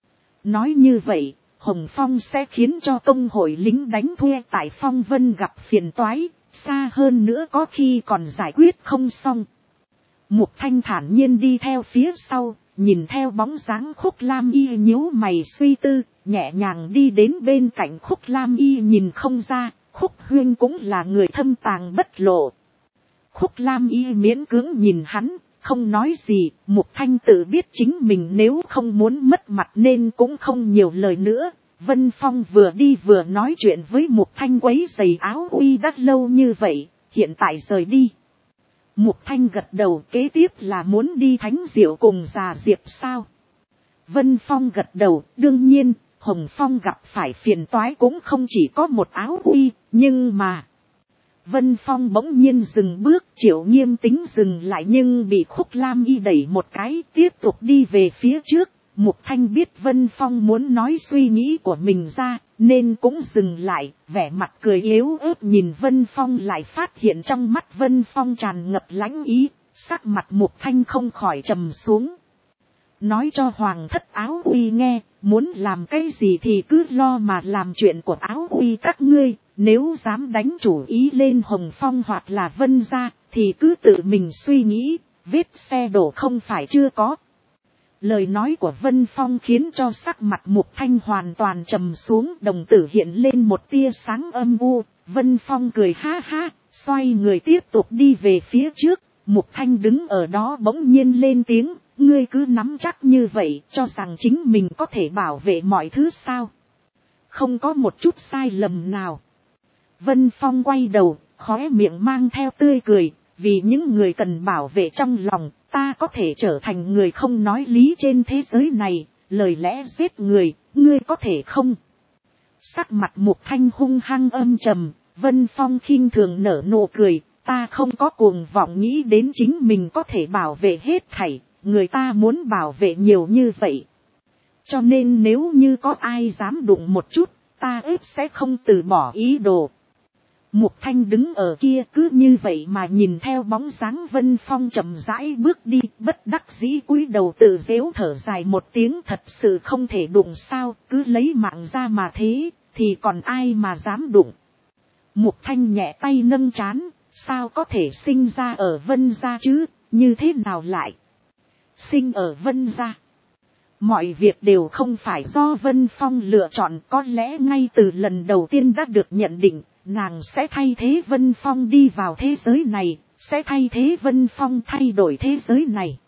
Nói như vậy, Hồng Phong sẽ khiến cho công hội lính đánh thuê tại Phong Vân gặp phiền toái, xa hơn nữa có khi còn giải quyết không xong. Mục Thanh thản nhiên đi theo phía sau, nhìn theo bóng dáng Khúc Lam Y nhíu mày suy tư, nhẹ nhàng đi đến bên cạnh Khúc Lam Y nhìn không ra, Khúc Huyên cũng là người thâm tàng bất lộ. Khúc Lam Y miễn cưỡng nhìn hắn, không nói gì, Mục Thanh tự biết chính mình nếu không muốn mất mặt nên cũng không nhiều lời nữa. Vân Phong vừa đi vừa nói chuyện với Mục Thanh quấy giày áo uy đã lâu như vậy, hiện tại rời đi. Mục Thanh gật đầu, kế tiếp là muốn đi Thánh Diệu cùng Già Diệp sao? Vân Phong gật đầu, đương nhiên, Hồng Phong gặp phải phiền toái cũng không chỉ có một áo uy, nhưng mà... Vân Phong bỗng nhiên dừng bước, Triệu Nghiêm tính dừng lại nhưng bị Khúc Lam Y đẩy một cái, tiếp tục đi về phía trước. Mục Thanh biết Vân Phong muốn nói suy nghĩ của mình ra, nên cũng dừng lại, vẻ mặt cười yếu ớt nhìn Vân Phong, lại phát hiện trong mắt Vân Phong tràn ngập lãnh ý, sắc mặt Mục Thanh không khỏi trầm xuống. Nói cho Hoàng thất áo uy nghe, muốn làm cái gì thì cứ lo mà làm chuyện của áo uy các ngươi, nếu dám đánh chủ ý lên Hồng Phong hoặc là Vân gia, thì cứ tự mình suy nghĩ, vết xe đổ không phải chưa có. Lời nói của Vân Phong khiến cho sắc mặt Mục Thanh hoàn toàn trầm xuống, đồng tử hiện lên một tia sáng âm u. Vân Phong cười ha ha, xoay người tiếp tục đi về phía trước. Mục Thanh đứng ở đó bỗng nhiên lên tiếng, ngươi cứ nắm chắc như vậy, cho rằng chính mình có thể bảo vệ mọi thứ sao? Không có một chút sai lầm nào. Vân Phong quay đầu, khóe miệng mang theo tươi cười, vì những người cần bảo vệ trong lòng, ta có thể trở thành người không nói lý trên thế giới này, lời lẽ giết người, ngươi có thể không? Sắc mặt Mục Thanh hung hăng âm trầm, Vân Phong khinh thường nở nụ cười, ta không có cuồng vọng nghĩ đến chính mình có thể bảo vệ hết thảy, người ta muốn bảo vệ nhiều như vậy. Cho nên nếu như có ai dám đụng một chút, ta ếp sẽ không từ bỏ ý đồ. Mục Thanh đứng ở kia cứ như vậy mà nhìn theo bóng dáng Vân Phong chậm rãi bước đi, bất đắc dĩ cúi đầu tự giễu thở dài một tiếng, thật sự không thể đụng sao, cứ lấy mạng ra mà thế, thì còn ai mà dám đụng. Mục Thanh nhẹ tay nâng trán, sao có thể sinh ra ở Vân gia chứ, như thế nào lại sinh ở Vân gia? Mọi việc đều không phải do Vân Phong lựa chọn, có lẽ ngay từ lần đầu tiên đã được nhận định, nàng sẽ thay thế Vân Phong đi vào thế giới này, sẽ thay thế Vân Phong thay đổi thế giới này.